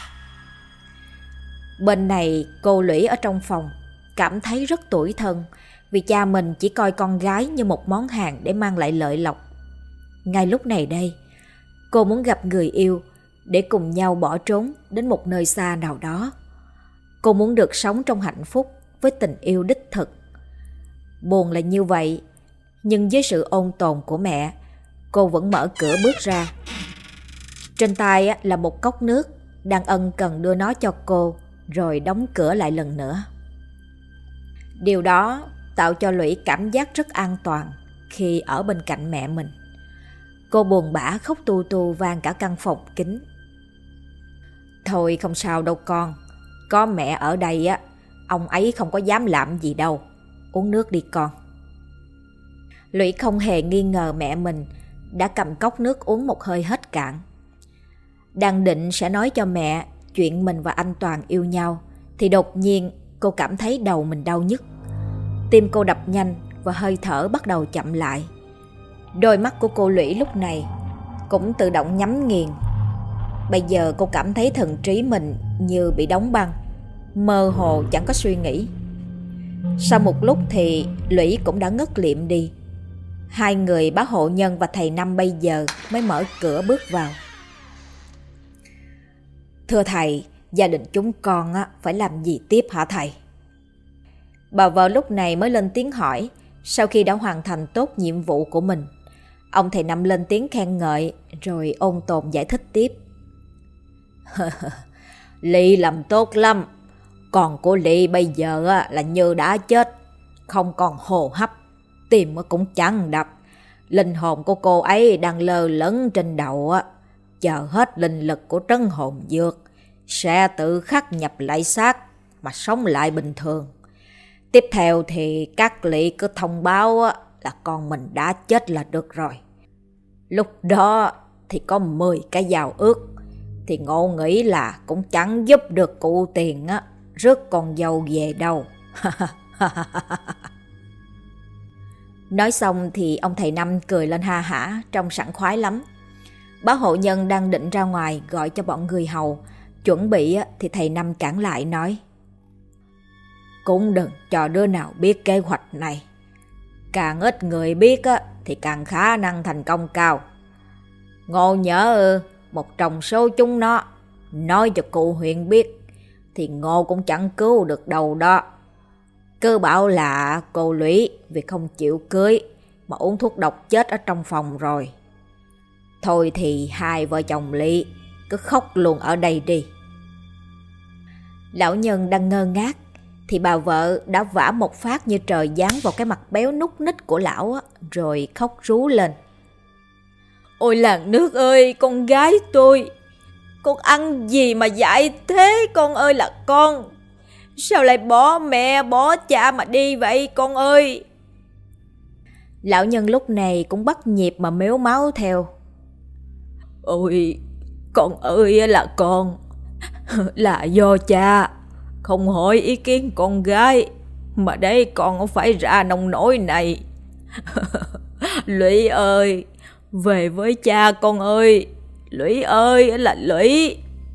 Bên này cô Lũy ở trong phòng cảm thấy rất tủi thân vì cha mình chỉ coi con gái như một món hàng để mang lại lợi lộc. Ngay lúc này đây, cô muốn gặp người yêu để cùng nhau bỏ trốn đến một nơi xa nào đó. Cô muốn được sống trong hạnh phúc với tình yêu đích thực. Buồn là như vậy, nhưng với sự ôn tồn của mẹ, cô vẫn mở cửa bước ra. Trên tay là một cốc nước đang ân cần đưa nó cho cô rồi đóng cửa lại lần nữa. Điều đó tạo cho Lũy cảm giác rất an toàn khi ở bên cạnh mẹ mình. Cô buồn bã khóc tu tu vang cả căn phòng kín. Thôi không sao đâu con, có mẹ ở đây ông ấy không có dám làm gì đâu. Uống nước đi con. Lũy không hề nghi ngờ mẹ mình đã cầm cốc nước uống một hơi hết cạn. Đang định sẽ nói cho mẹ chuyện mình và anh Toàn yêu nhau thì đột nhiên cô cảm thấy đầu mình đau nhức. Tim cô đập nhanh và hơi thở bắt đầu chậm lại. Đôi mắt của cô Lũy lúc này cũng tự động nhắm nghiền. Bây giờ cô cảm thấy thần trí mình như bị đóng băng, mơ hồ chẳng có suy nghĩ. Sau một lúc thì Lũy cũng đã ngất liệm đi. Hai người bá hộ nhân và thầy Năm bây giờ mới mở cửa bước vào. Thưa thầy, gia đình chúng con phải làm gì tiếp hả thầy? Bà vợ lúc này mới lên tiếng hỏi sau khi đã hoàn thành tốt nhiệm vụ của mình. Ông thầy Năm lên tiếng khen ngợi rồi ôn tồn giải thích tiếp. Ly làm tốt lắm. Con của Ly bây giờ là như đã chết, không còn hô hấp, tim cũng chẳng đập. Linh hồn của cô ấy đang lơ lửng trên đầu, chờ hết linh lực của trấn hồn dược sẽ tự khắc nhập lại xác mà sống lại bình thường. Tiếp theo thì các Ly cứ thông báo là con mình đã chết là được rồi. Lúc đó thì có 10 cái giao ước, thì Ngộ nghĩ là cũng chẳng giúp được cụ Tiền rước con dâu về đâu. Nói xong thì ông thầy Năm cười lên ha hả, trông sảng khoái lắm. Bá hộ nhân đang định ra ngoài gọi cho bọn người hầu chuẩn bị thì thầy Năm cản lại nói: Cũng đừng cho đứa nào biết kế hoạch này. Càng ít người biết thì càng khả năng thành công cao. Ngộ nhớ một trong số chúng nó nói cho cụ huyện biết, thì Ngô cũng chẳng cứu được đâu đó. Cứ bảo là cô Lũy vì không chịu cưới mà uống thuốc độc chết ở trong phòng rồi. Thôi thì hai vợ chồng Lý cứ khóc luôn ở đây đi. Lão nhân đang ngơ ngác thì bà vợ đã vả một phát như trời giáng vào cái mặt béo núc ních của lão á, rồi khóc rú lên. Ôi làng nước ơi, con gái tôi, con ăn gì mà dại thế con ơi là con. Sao lại bỏ mẹ bỏ cha mà đi vậy con ơi? Lão nhân lúc này cũng bắt nhịp mà mếu máu theo. Ôi con ơi là con, là do cha không hỏi ý kiến con gái mà để con phải ra nông nỗi này. Lũy ơi, về với cha con ơi, Lũy ơi là Lũy.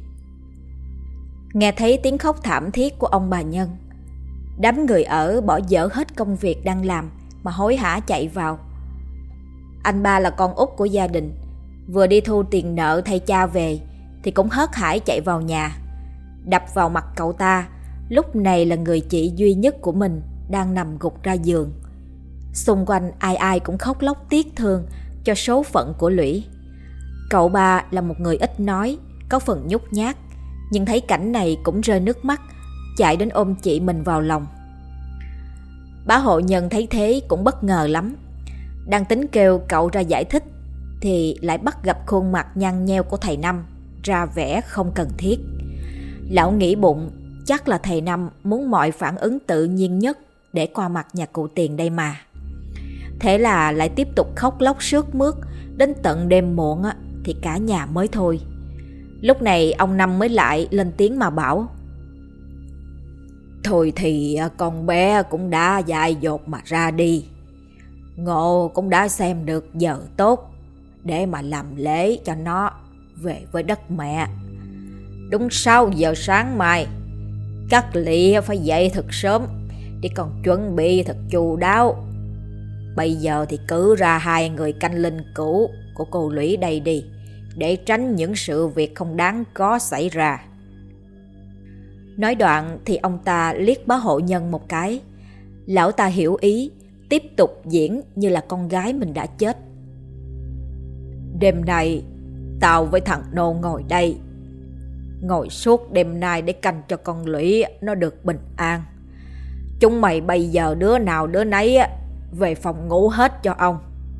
Nghe thấy tiếng khóc thảm thiết của ông bà Nhân, đám người ở bỏ dở hết công việc đang làm mà hối hả chạy vào. Anh ba là con út của gia đình, vừa đi thu tiền nợ thay cha về thì cũng hớt hải chạy vào nhà. Đập vào mặt cậu ta lúc này là người chị duy nhất của mình đang nằm gục ra giường. Xung quanh ai ai cũng khóc lóc tiếc thương cho số phận của Lũy. Cậu ba là một người ít nói, có phần nhút nhát, nhưng thấy cảnh này cũng rơi nước mắt, chạy đến ôm chị mình vào lòng. Bá Hộ Nhân thấy thế cũng bất ngờ lắm, đang tính kêu cậu ra giải thích thì lại bắt gặp khuôn mặt nhăn nheo của thầy Năm, ra vẻ không cần thiết. Lão nghĩ bụng chắc là thầy Năm muốn mọi phản ứng tự nhiên nhất để qua mặt nhà cụ Tiền đây mà. Thế là lại tiếp tục khóc lóc sướt mướt đến tận đêm muộn thì cả nhà mới thôi. Lúc này ông Năm mới lại lên tiếng mà bảo: Thôi thì con bé cũng đã dại dột mà ra đi. Ngộ cũng đã xem được giờ tốt để mà làm lễ cho nó về với đất mẹ. Đúng 6 giờ sáng mai, các lỵ phải dậy thật sớm để còn chuẩn bị thật chu đáo. Bây giờ thì cứ ra 2 người canh linh cữu của cô Lũy đây đi, để tránh những sự việc không đáng có xảy ra. Nói đoạn thì ông ta liếc Bá Hộ Nhân một cái. Lão ta hiểu ý, tiếp tục diễn như là con gái mình đã chết. Đêm nay tao với thằng Nô ngồi đây, ngồi suốt đêm nay để canh cho con Lũy nó được bình an. Chúng mày bây giờ đứa nào đứa nấy về phòng ngủ hết cho ông.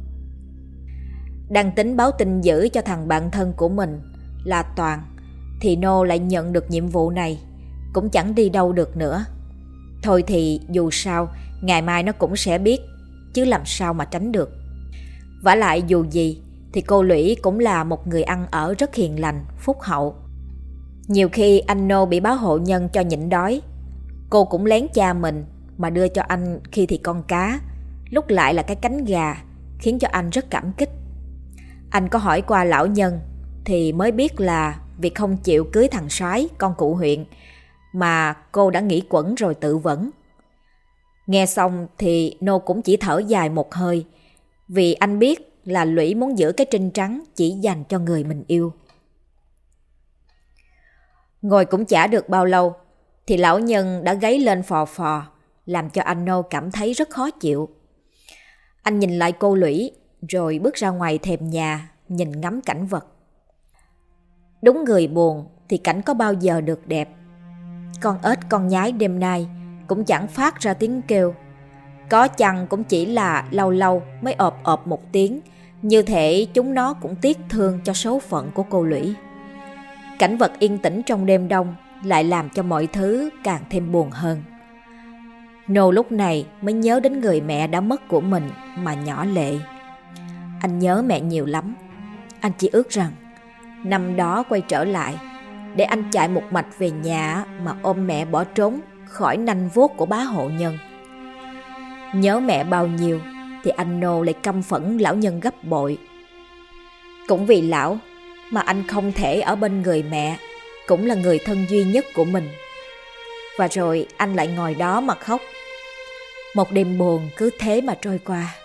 Đang tính báo tin dữ cho thằng bạn thân của mình là Toàn thì Nô lại nhận được nhiệm vụ này, cũng chẳng đi đâu được nữa. Thôi thì dù sao ngày mai nó cũng sẽ biết, chứ làm sao mà tránh được. Vả lại dù gì thì cô Lũy cũng là một người ăn ở rất hiền lành, phúc hậu. Nhiều khi anh Nô bị Bá Hộ Nhân cho nhịn đói, cô cũng lén cha mình mà đưa cho anh khi thì con cá, lúc lại là cái cánh gà, khiến cho anh rất cảm kích. Anh có hỏi qua lão Nhân thì mới biết là vì không chịu cưới thằng Soái con cụ huyện mà cô đã nghĩ quẩn rồi tự vẫn. Nghe xong thì Nô cũng chỉ thở dài một hơi, vì anh biết là Lũy muốn giữ cái trinh trắng chỉ dành cho người mình yêu. Ngồi cũng chả được bao lâu thì lão Nhân đã gáy lên phò phò, làm cho anh Nô cảm thấy rất khó chịu. Anh nhìn lại cô Lũy rồi bước ra ngoài thềm nhà nhìn ngắm cảnh vật. Đúng người buồn thì cảnh có bao giờ được đẹp. Con ếch con nhái đêm nay cũng chẳng phát ra tiếng kêu, có chăng cũng chỉ là lâu lâu mới ộp ộp một tiếng, như thể chúng nó cũng tiếc thương cho số phận của cô Lũy. Cảnh vật yên tĩnh trong đêm đông lại làm cho mọi thứ càng thêm buồn hơn. Nô lúc này mới nhớ đến người mẹ đã mất của mình mà nhỏ lệ. Anh nhớ mẹ nhiều lắm. Anh chỉ ước rằng năm đó quay trở lại để anh chạy một mạch về nhà mà ôm mẹ bỏ trốn khỏi nanh vuốt của Bá Hộ Nhân. Nhớ mẹ bao nhiêu thì anh Nô lại căm phẫn lão Nhân gấp bội. Cũng vì lão mà anh không thể ở bên người mẹ, cũng là người thân duy nhất của mình. Và rồi anh lại ngồi đó mà khóc. Một đêm buồn cứ thế mà trôi qua.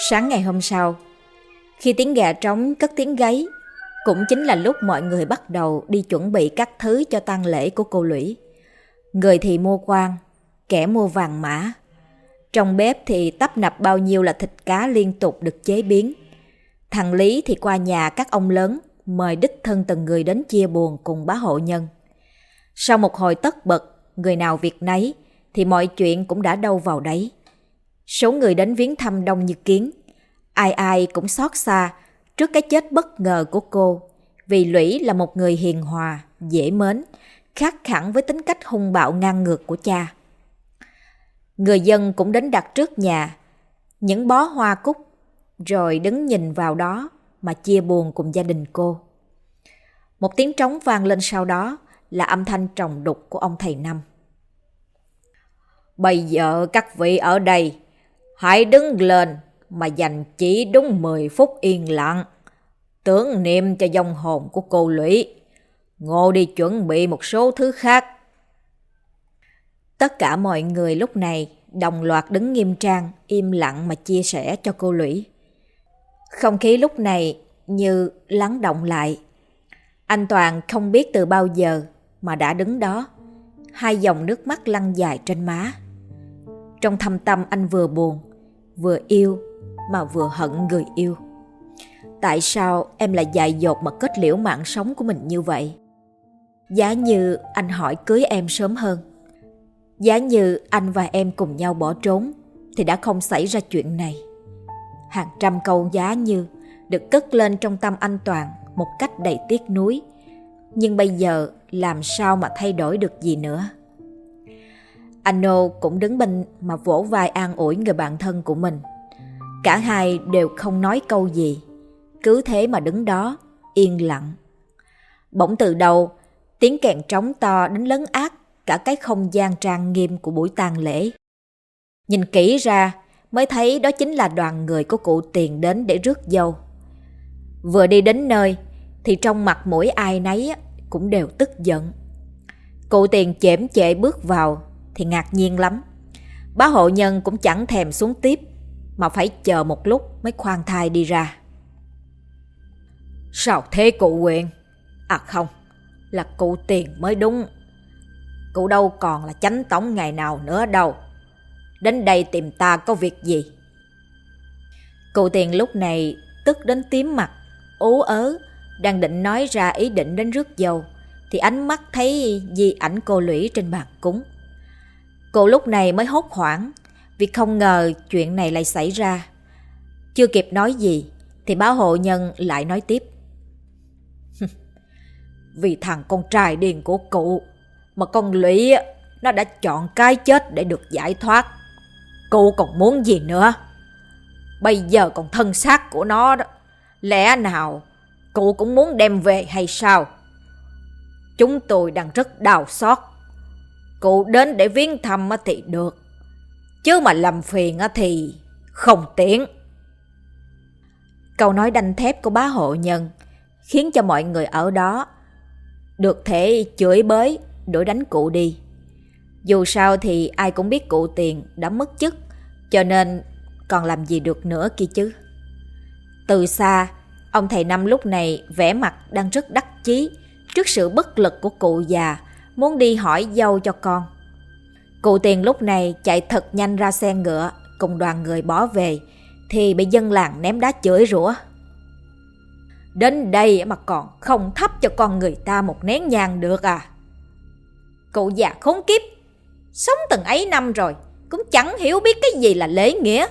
Sáng ngày hôm sau, khi tiếng gà trống cất tiếng gáy, cũng chính là lúc mọi người bắt đầu đi chuẩn bị các thứ cho tang lễ của cô Lũy. Người thì mua quan, kẻ mua vàng mã. Trong bếp thì tấp nập bao nhiêu là thịt cá liên tục được chế biến. Thằng Lý thì qua nhà các ông lớn, mời đích thân từng người đến chia buồn cùng bá hộ nhân. Sau một hồi tất bật, người nào việc nấy, thì mọi chuyện cũng đã đâu vào đấy. Số người đến viếng thăm đông như kiến. Ai ai cũng xót xa trước cái chết bất ngờ của cô, vì Lũy là một người hiền hòa, dễ mến, khác hẳn với tính cách hung bạo ngang ngược của cha. Người dân cũng đến đặt trước nhà những bó hoa cúc, rồi đứng nhìn vào đó mà chia buồn cùng gia đình cô. Một tiếng trống vang lên, sau đó là âm thanh trầm đục của ông thầy Năm. Bây giờ các vị ở đây, hãy đứng lên mà dành chỉ đúng 10 phút yên lặng, tưởng niệm cho vong hồn của cô Lũy. Ngô đi chuẩn bị một số thứ khác. Tất cả mọi người lúc này đồng loạt đứng nghiêm trang, im lặng mà chia sẻ cho cô Lũy. Không khí lúc này như lắng động lại. Anh Toàn không biết từ bao giờ mà đã đứng đó, hai dòng nước mắt lăn dài trên má. Trong thâm tâm anh vừa buồn, vừa yêu mà vừa hận người yêu. Tại sao em lại dại dột mà kết liễu mạng sống của mình như vậy? Giá như anh hỏi cưới em sớm hơn, giá như anh và em cùng nhau bỏ trốn, thì đã không xảy ra chuyện này. Hàng trăm câu giá như được cất lên trong tâm anh Toàn một cách đầy tiếc nuối. Nhưng bây giờ làm sao mà thay đổi được gì nữa? Anh Nô cũng đứng bên mà vỗ vai an ủi người bạn thân của mình. Cả hai đều không nói câu gì, cứ thế mà đứng đó, yên lặng. Bỗng từ đầu, tiếng kèn trống to đến lấn át cả cái không gian trang nghiêm của buổi tang lễ. Nhìn kỹ ra mới thấy đó chính là đoàn người của cụ Tiền đến để rước dâu. Vừa đi đến nơi thì trong mặt mũi ai nấy cũng đều tức giận. Cụ Tiền chễm chệ bước vào thì ngạc nhiên lắm. Bá hộ nhân cũng chẳng thèm xuống tiếp, mà phải chờ một lúc mới khoan thai đi ra. Sao thế cụ Quyền? À không, là cụ Tiền mới đúng. Cụ đâu còn là chánh tổng ngày nào nữa đâu. Đến đây tìm ta có việc gì? Cụ Tiền lúc này tức đến tím mặt, ú ớ, đang định nói ra ý định đến rước dâu, thì ánh mắt thấy di ảnh cô Lũy trên bàn cúng. Cô lúc này mới hốt hoảng, vì không ngờ chuyện này lại xảy ra. Chưa kịp nói gì thì bá hộ nhân lại nói tiếp. Vì thằng con trai điên của cụ mà con Lũy nó đã chọn cái chết để được giải thoát. Cụ còn muốn gì nữa? Bây giờ còn thân xác của nó đó, lẽ nào cụ cũng muốn đem về hay sao? Chúng tôi đang rất đau xót. Cụ đến để viếng thăm thì được, chứ mà làm phiền thì không tiện. Câu nói đanh thép của bá hộ nhân khiến cho mọi người ở đó được thể chửi bới, đuổi đánh cụ đi. Dù sao thì ai cũng biết cụ Tiền đã mất chức, cho nên còn làm gì được nữa kia chứ. Từ xa, ông thầy Năm lúc này vẻ mặt đang rất đắc chí trước sự bất lực của cụ già, muốn đi hỏi dâu cho con. Cụ Tiền lúc này chạy thật nhanh ra xe ngựa cùng đoàn người bỏ về, thì bị dân làng ném đá chửi rủa. Đến đây mà còn không thắp cho con người ta một nén nhang được à? Cụ già khốn kiếp, sống từng ấy năm rồi cũng chẳng hiểu biết cái gì là lễ nghĩa.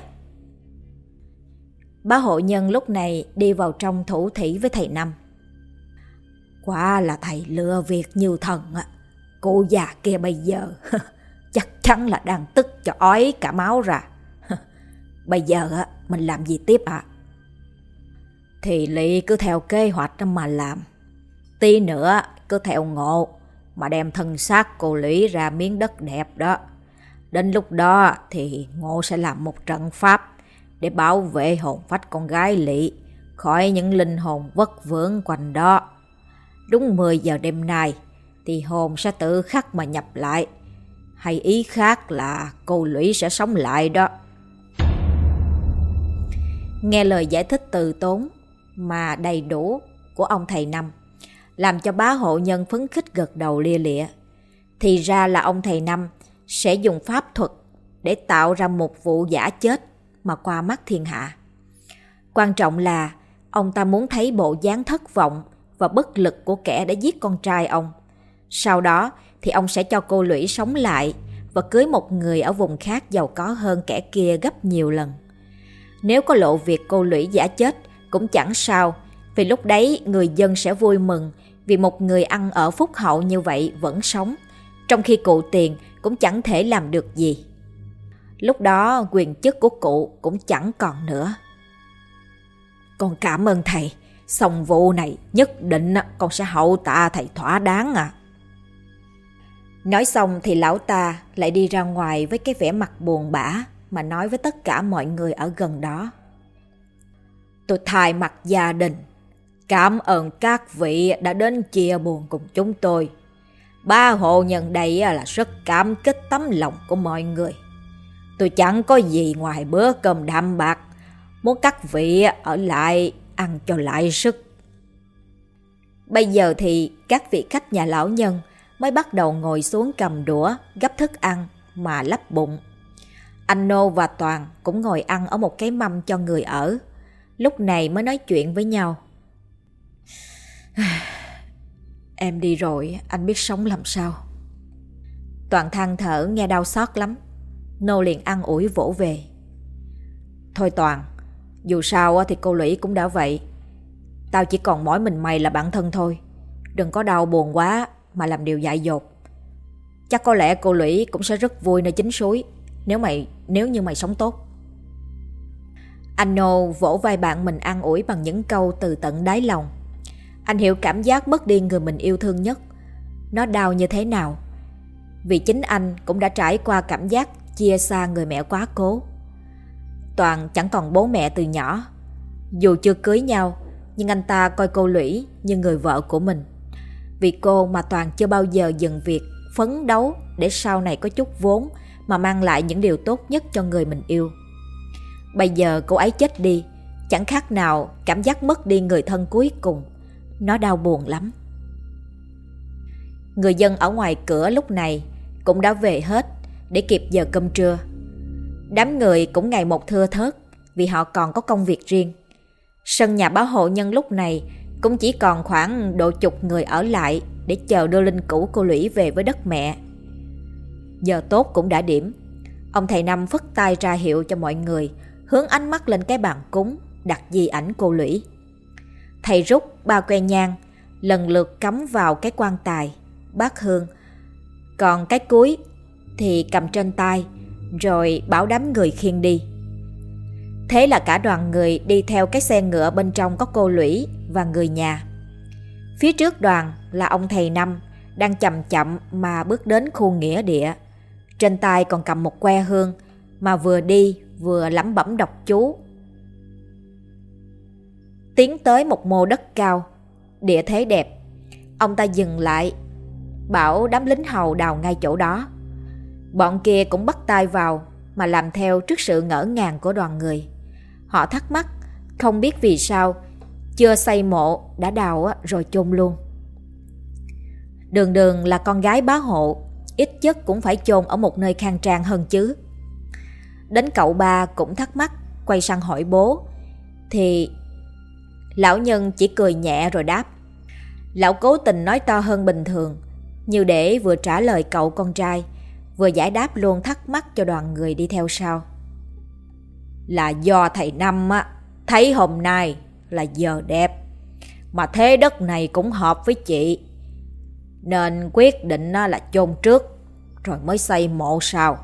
Bá hộ nhân lúc này đi vào trong thủ thỉ với thầy Năm. Quả là thầy lừa việc như thần ạ. Cụ già kia bây giờ chắc chắn là đang tức cho ói cả máu ra. Bây giờ mình làm gì tiếp ạ? Thì Ly cứ theo kế hoạch mà làm. Tí nữa cứ theo Ngộ mà đem thân xác cô Lũy ra miếng đất đẹp đó. Đến lúc đó thì Ngộ sẽ làm một trận pháp để bảo vệ hồn phách con gái Lị khỏi những linh hồn vất vưởng quanh đó. Đúng 10 giờ đêm nay thì hồn sẽ tự khắc mà nhập lại. Hay ý khác là cô Lũy sẽ sống lại đó. Nghe lời giải thích từ tốn mà đầy đủ của ông thầy Năm làm cho bá hộ nhân phấn khích gật đầu lia lịa. Thì ra là ông thầy Năm sẽ dùng pháp thuật để tạo ra một vụ giả chết mà qua mắt thiên hạ. Quan trọng là ông ta muốn thấy bộ dáng thất vọng và bất lực của kẻ đã giết con trai ông. Sau đó thì ông sẽ cho cô Lũy sống lại và cưới một người ở vùng khác giàu có hơn kẻ kia gấp nhiều lần. Nếu có lộ việc cô Lũy giả chết cũng chẳng sao, vì lúc đấy người dân sẽ vui mừng vì một người ăn ở phúc hậu như vậy vẫn sống, trong khi cụ Tiền cũng chẳng thể làm được gì. Lúc đó quyền chức của cụ cũng chẳng còn nữa. Con cảm ơn thầy, xong vụ này nhất định con sẽ hậu tạ thầy thỏa đáng à. Nói xong thì lão ta lại đi ra ngoài với cái vẻ mặt buồn bã mà nói với tất cả mọi người ở gần đó. Tôi thay mặt gia đình cảm ơn các vị đã đến chia buồn cùng chúng tôi. Ba hộ nhân đây là rất cảm kích tấm lòng của mọi người. Tôi chẳng có gì ngoài bữa cơm đạm bạc, muốn các vị ở lại ăn cho lại sức. Bây giờ thì các vị khách nhà lão nhân mới bắt đầu ngồi xuống cầm đũa gắp thức ăn mà lấp bụng. Anh Nô và Toàn cũng ngồi ăn ở một cái mâm cho người ở. Lúc này mới nói chuyện với nhau. Em đi rồi, anh biết sống làm sao. Toàn than thở nghe đau xót lắm. Nô liền an ủi vỗ về. Thôi Toàn, dù sao thì cô Lũy cũng đã vậy. Tao chỉ còn mỗi mình mày là bạn thân thôi. Đừng có đau buồn quá mà làm điều dại dột. Chắc có lẽ cô Lũy cũng sẽ rất vui nơi chính suối nếu như mày sống tốt. Anh Nô vỗ vai bạn mình an ủi bằng những câu từ tận đáy lòng. Anh hiểu cảm giác mất đi người mình yêu thương nhất nó đau như thế nào, vì chính anh cũng đã trải qua cảm giác chia xa người mẹ quá cố. Toàn chẳng còn bố mẹ từ nhỏ. Dù chưa cưới nhau, nhưng anh ta coi cô Lũy như người vợ của mình. Vì cô mà Toàn chưa bao giờ dừng việc phấn đấu để sau này có chút vốn mà mang lại những điều tốt nhất cho người mình yêu. Bây giờ cô ấy chết đi, chẳng khác nào cảm giác mất đi người thân cuối cùng. Nó đau buồn lắm. Người dân ở ngoài cửa lúc này cũng đã về hết để kịp giờ cơm trưa. Đám người cũng ngày một thưa thớt vì họ còn có công việc riêng. Sân nhà bá hộ nhân lúc này cũng chỉ còn khoảng độ chục người ở lại để chờ đưa linh cữu cô Lũy về với đất mẹ. Giờ tốt cũng đã điểm. Ông thầy Năm phất tay ra hiệu cho mọi người hướng ánh mắt lên cái bàn cúng đặt di ảnh cô Lũy. Thầy rút 3 que nhang lần lượt cắm vào cái quan tài, bát hương, còn cái cuối thì cầm trên tay rồi bảo đám người khiêng đi. Thế là cả đoàn người đi theo cái xe ngựa bên trong có cô Lũy và người nhà. Phía trước đoàn là ông thầy Năm đang chậm chậm mà bước đến khu nghĩa địa. Trên tay còn cầm một que hương mà vừa đi vừa lẩm bẩm đọc chú. Tiến tới một mô đất cao, địa thế đẹp. Ông ta dừng lại, bảo đám lính hầu đào ngay chỗ đó. Bọn kia cũng bắt tay vào mà làm theo trước sự ngỡ ngàng của đoàn người. Họ thắc mắc không biết vì sao chưa xây mộ đã đào rồi chôn luôn. Đường Đường là con gái bá hộ, ít nhất cũng phải chôn ở một nơi khang trang hơn chứ. Đến cậu ba cũng thắc mắc, quay sang hỏi bố thì lão nhân chỉ cười nhẹ rồi đáp. Lão cố tình nói to hơn bình thường, như để vừa trả lời cậu con trai vừa giải đáp luôn thắc mắc cho đoàn người đi theo sau. Là do thầy Năm thấy hôm nay là giờ đẹp, mà thế đất này cũng hợp với chị, nên quyết định là chôn trước rồi mới xây mộ sau.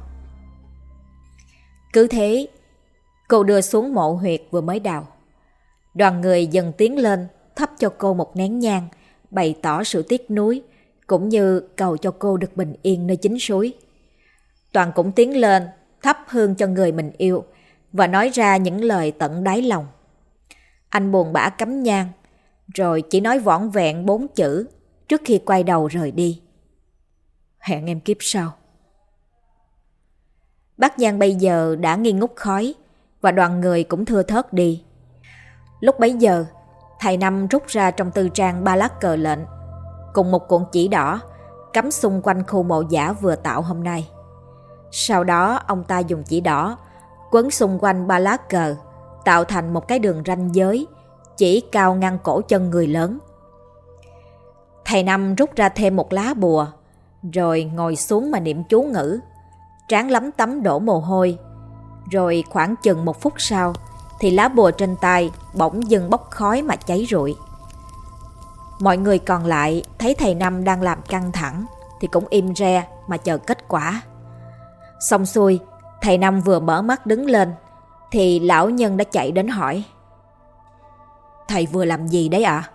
Cứ thế, cô đưa xuống mộ huyệt vừa mới đào. Đoàn người dần tiến lên thắp cho cô một nén nhang, bày tỏ sự tiếc nuối cũng như cầu cho cô được bình yên nơi chính suối. Toàn cũng tiến lên thắp hương cho người mình yêu và nói ra những lời tận đáy lòng. Anh buồn bã cắm nhang, rồi chỉ nói vỏn vẹn 4 chữ trước khi quay đầu rời đi. Hẹn em kiếp sau. Bát nhang bây giờ đã nghi ngút khói và đoàn người cũng thưa thớt đi. Lúc bấy giờ, thầy Năm rút ra trong tư trang 3 lá cờ lệnh, cùng một cuộn chỉ đỏ, cắm xung quanh khu mộ giả vừa tạo hôm nay. Sau đó ông ta dùng chỉ đỏ quấn xung quanh 3 lá cờ, tạo thành một cái đường ranh giới, chỉ cao ngăn cổ chân người lớn. Thầy Năm rút ra thêm một lá bùa, rồi ngồi xuống mà niệm chú ngữ, trán lấm tấm đổ mồ hôi. Rồi khoảng chừng 1 phút sau thì lá bùa trên tay bỗng dưng bốc khói mà cháy rụi. Mọi người còn lại thấy thầy Năm đang làm căng thẳng thì cũng im re mà chờ kết quả. Xong xuôi, thầy Năm vừa mở mắt đứng lên thì lão nhân đã chạy đến hỏi: "Thầy vừa làm gì đấy ạ?"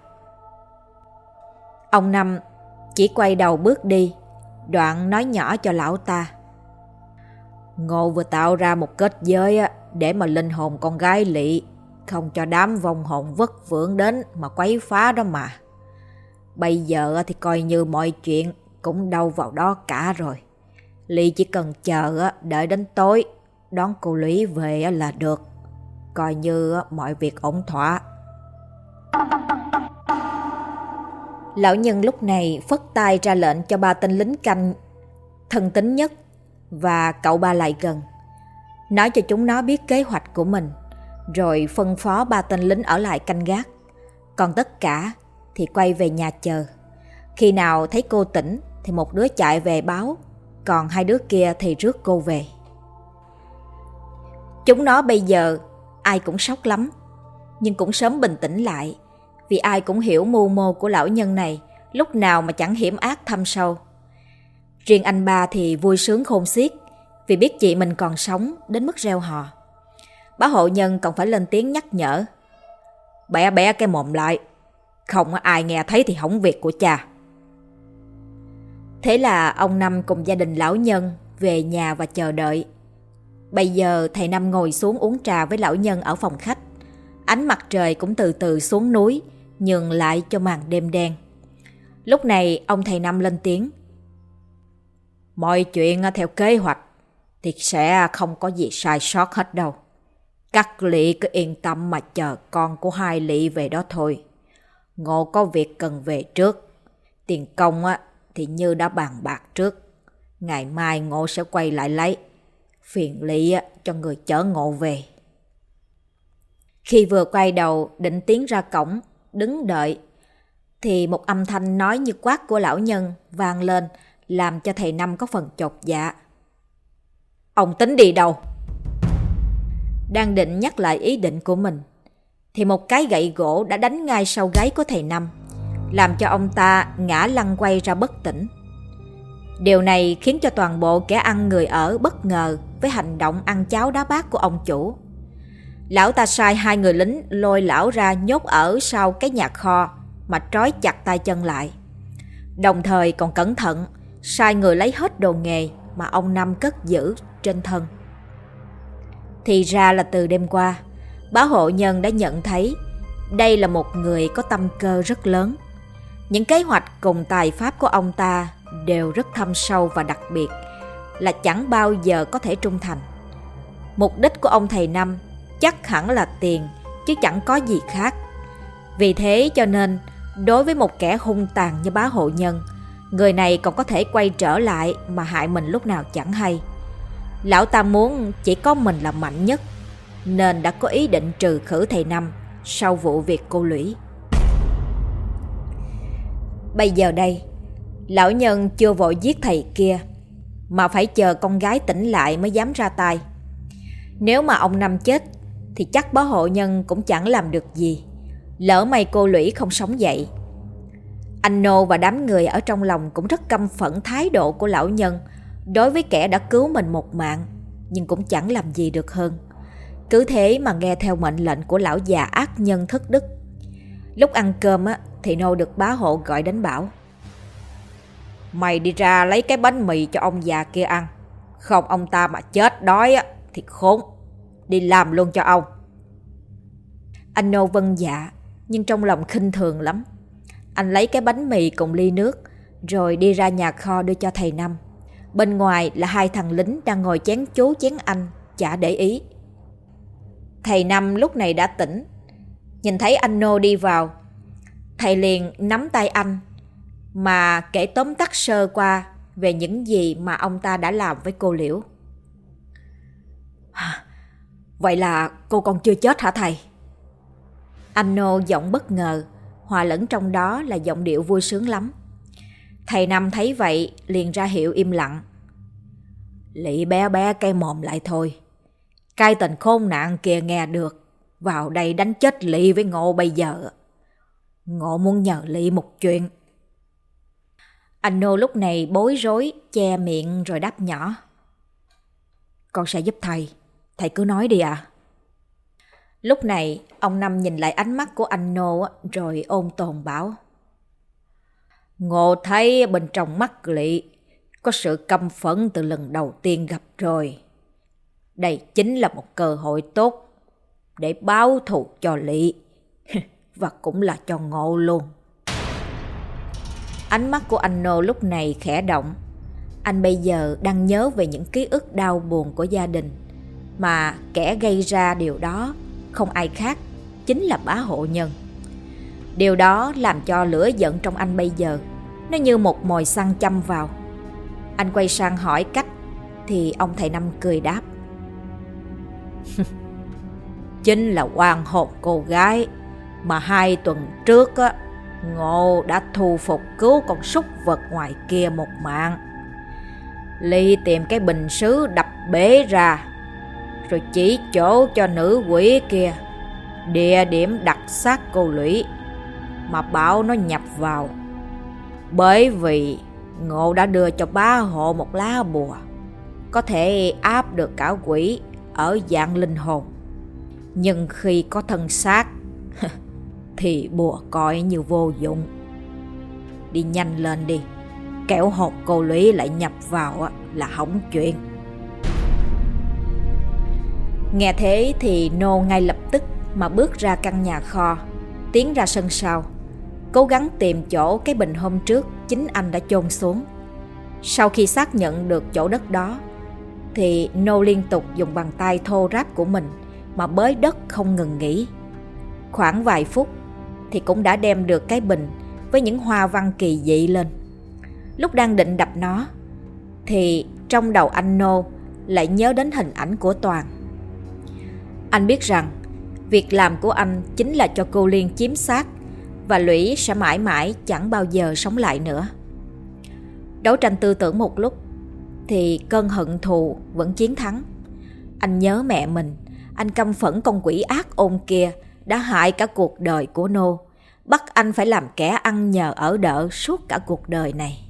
Ông Năm chỉ quay đầu bước đi, đoạn nói nhỏ cho lão ta: "Ngô vừa tạo ra một kết giới để mà linh hồn con gái Lỵ không cho đám vong hồn vất vưởng đến mà quấy phá đó mà. Bây giờ thì coi như mọi chuyện cũng đâu vào đó cả rồi. Lỵ chỉ cần chờ đợi đến tối đón cô Lũy về là được. Coi như mọi việc ổn thỏa." Lão nhân lúc này phất tay ra lệnh cho 3 tên lính canh thân tín nhất và cậu ba lại gần, nói cho chúng nó biết kế hoạch của mình, rồi phân phó 3 tên lính ở lại canh gác. Còn tất cả thì quay về nhà chờ. Khi nào thấy cô tỉnh thì một đứa chạy về báo, còn 2 đứa kia thì rước cô về. Chúng nó bây giờ ai cũng sốc lắm, nhưng cũng sớm bình tĩnh lại, vì ai cũng hiểu mưu mô của lão nhân này lúc nào mà chẳng hiểm ác thâm sâu. Riêng anh ba thì vui sướng khôn xiết vì biết chị mình còn sống đến mức reo hò. Bá hộ nhân còn phải lên tiếng nhắc nhở: "Bẻ bẻ cái mồm lại, không ai nghe thấy thì hỏng việc của cha." Thế là ông Năm cùng gia đình lão nhân về nhà và chờ đợi. Bây giờ thầy Năm ngồi xuống uống trà với lão nhân ở phòng khách. Ánh mặt trời cũng từ từ xuống núi, nhường lại cho màn đêm đen. Lúc này ông thầy Năm lên tiếng: "Mọi chuyện theo kế hoạch thì sẽ không có gì sai sót hết đâu. Các Lỵ cứ yên tâm mà chờ con của 2 Lỵ về đó thôi. Ngộ có việc cần về trước. Tiền công thì như đã bàn bạc trước. Ngày mai Ngộ sẽ quay lại lấy. Phiền Lỵ cho người chở Ngộ về." Khi vừa quay đầu định tiến ra cổng đứng đợi thì một âm thanh nói như quát của lão nhân vang lên, làm cho thầy Năm có phần chột dạ. "Ông tính đi đâu?" Đang định nhắc lại ý định của mình thì một cái gậy gỗ đã đánh ngay sau gáy của thầy Năm, làm cho ông ta ngã lăn quay ra bất tỉnh. Điều này khiến cho toàn bộ kẻ ăn người ở bất ngờ với hành động ăn cháo đá bát của ông chủ. Lão ta sai 2 người lính lôi lão ra nhốt ở sau cái nhà kho mà trói chặt tay chân lại. Đồng thời còn cẩn thận sai người lấy hết đồ nghề mà ông Năm cất giữ trên thân. Thì ra là từ đêm qua, bá hộ nhân đã nhận thấy đây là một người có tâm cơ rất lớn. Những kế hoạch cùng tài pháp của ông ta đều rất thâm sâu và đặc biệt, là chẳng bao giờ có thể trung thành. Mục đích của ông thầy Năm chắc hẳn là tiền, chứ chẳng có gì khác. Vì thế cho nên, đối với một kẻ hung tàn như bá hộ nhân, người này còn có thể quay trở lại mà hại mình lúc nào chẳng hay. Lão ta muốn chỉ có mình là mạnh nhất, nên đã có ý định trừ khử thầy Năm sau vụ việc cô Lũy. Bây giờ đây, lão nhân chưa vội giết thầy kia, mà phải chờ con gái tỉnh lại mới dám ra tay. Nếu mà ông Năm chết thì chắc bá hộ nhân cũng chẳng làm được gì, lỡ may cô Lũy không sống dậy. Anh Nô và đám người ở trong lòng cũng rất căm phẫn thái độ của lão nhân đối với kẻ đã cứu mình một mạng, nhưng cũng chẳng làm gì được hơn. Cứ thế mà nghe theo mệnh lệnh của lão già ác nhân thất đức. Lúc ăn cơm thì Nô được bá hộ gọi đến bảo: "Mày đi ra lấy cái bánh mì cho ông già kia ăn, không ông ta mà chết đói thì khốn. Đi làm luôn cho ông." Anh Nô vâng dạ, nhưng trong lòng khinh thường lắm. Anh lấy cái bánh mì cùng ly nước, rồi đi ra nhà kho đưa cho thầy Năm. Bên ngoài là 2 thằng lính đang ngồi chén chú chén anh, chả để ý. Thầy Năm lúc này đã tỉnh. Nhìn thấy anh Nô đi vào, thầy liền nắm tay anh mà kể tóm tắt sơ qua về những gì mà ông ta đã làm với cô Liễu. Vậy là cô còn chưa chết hả thầy? Anh Nô giọng bất ngờ, hòa lẫn trong đó là giọng điệu vui sướng lắm. Thầy Năm thấy vậy liền ra hiệu im lặng. Lị bé bé cây mồm lại thôi. Cái tên khốn nạn kia nghe được, vào đây đánh chết Lị với Ngộ bây giờ. Ngộ muốn nhờ Lị một chuyện. Anh Nô lúc này bối rối, che miệng rồi đáp nhỏ. Con sẽ giúp thầy, thầy cứ nói đi ạ. Lúc này ông Năm nhìn lại ánh mắt của anh Nô rồi ôn tồn bảo. Ngộ thấy bên trong mắt Lị có sự căm phẫn từ lần đầu tiên gặp rồi. Đây chính là một cơ hội tốt để báo thù cho Lị và cũng là cho Ngộ luôn. Ánh mắt của anh Nô lúc này khẽ động. Anh bây giờ đang nhớ về những ký ức đau buồn của gia đình, mà kẻ gây ra điều đó không ai khác, chính là bá hộ Nhân. Điều đó làm cho lửa giận trong anh bây giờ nó như một mồi xăng châm vào. Anh quay sang hỏi cách thì ông thầy Năm cười đáp. Chính là oan hồn cô gái mà 2 tuần trước Ngộ đã thu phục cứu con súc vật ngoài kia một mạng. Ly tìm cái bình sứ đập bể ra, rồi chỉ chỗ cho nữ quỷ kia địa điểm đặt xác cô Lũy, mà bảo nó nhập vào. Bởi vì Ngộ đã đưa cho bá hộ một lá bùa có thể áp được cả quỷ ở dạng linh hồn, nhưng khi có thân xác thì bùa coi như vô dụng. Đi nhanh lên đi, kẻo hồn cô Lũy lại nhập vào là hỏng chuyện. Nghe thế thì Nô ngay lập tức mà bước ra căn nhà kho, tiến ra sân sau, cố gắng tìm chỗ cái bình hôm trước chính anh đã chôn xuống. Sau khi xác nhận được chỗ đất đó thì Nô liên tục dùng bàn tay thô ráp của mình mà bới đất không ngừng nghỉ. Khoảng vài phút thì cũng đã đem được cái bình với những hoa văn kỳ dị lên. Lúc đang định đập nó thì trong đầu anh Nô lại nhớ đến hình ảnh của Toàn. Anh biết rằng việc làm của anh chính là cho cô Liên chiếm xác, và Lũy sẽ mãi mãi chẳng bao giờ sống lại nữa. Đấu tranh tư tưởng một lúc thì cơn hận thù vẫn chiến thắng. Anh nhớ mẹ mình, anh căm phẫn con quỷ ác ôn kia đã hại cả cuộc đời của Nô, bắt anh phải làm kẻ ăn nhờ ở đợ suốt cả cuộc đời này.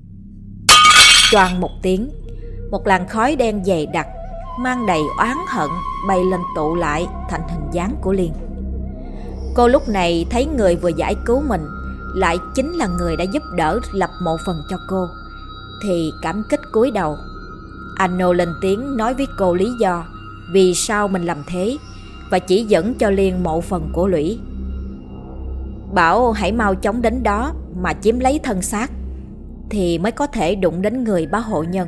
Choang một tiếng, một làn khói đen dày đặc mang đầy oán hận bay lên tụ lại thành hình dáng của Liên. Cô lúc này thấy người vừa giải cứu mình lại chính là người đã giúp đỡ lập mộ phần cho cô thì cảm kích cúi đầu. Anh Nô lên tiếng nói với cô lý do vì sao mình làm thế và chỉ dẫn cho Liên mộ phần của Lũy. Bảo hãy mau chóng đến đó mà chiếm lấy thân xác thì mới có thể đụng đến người bá hộ Nhân.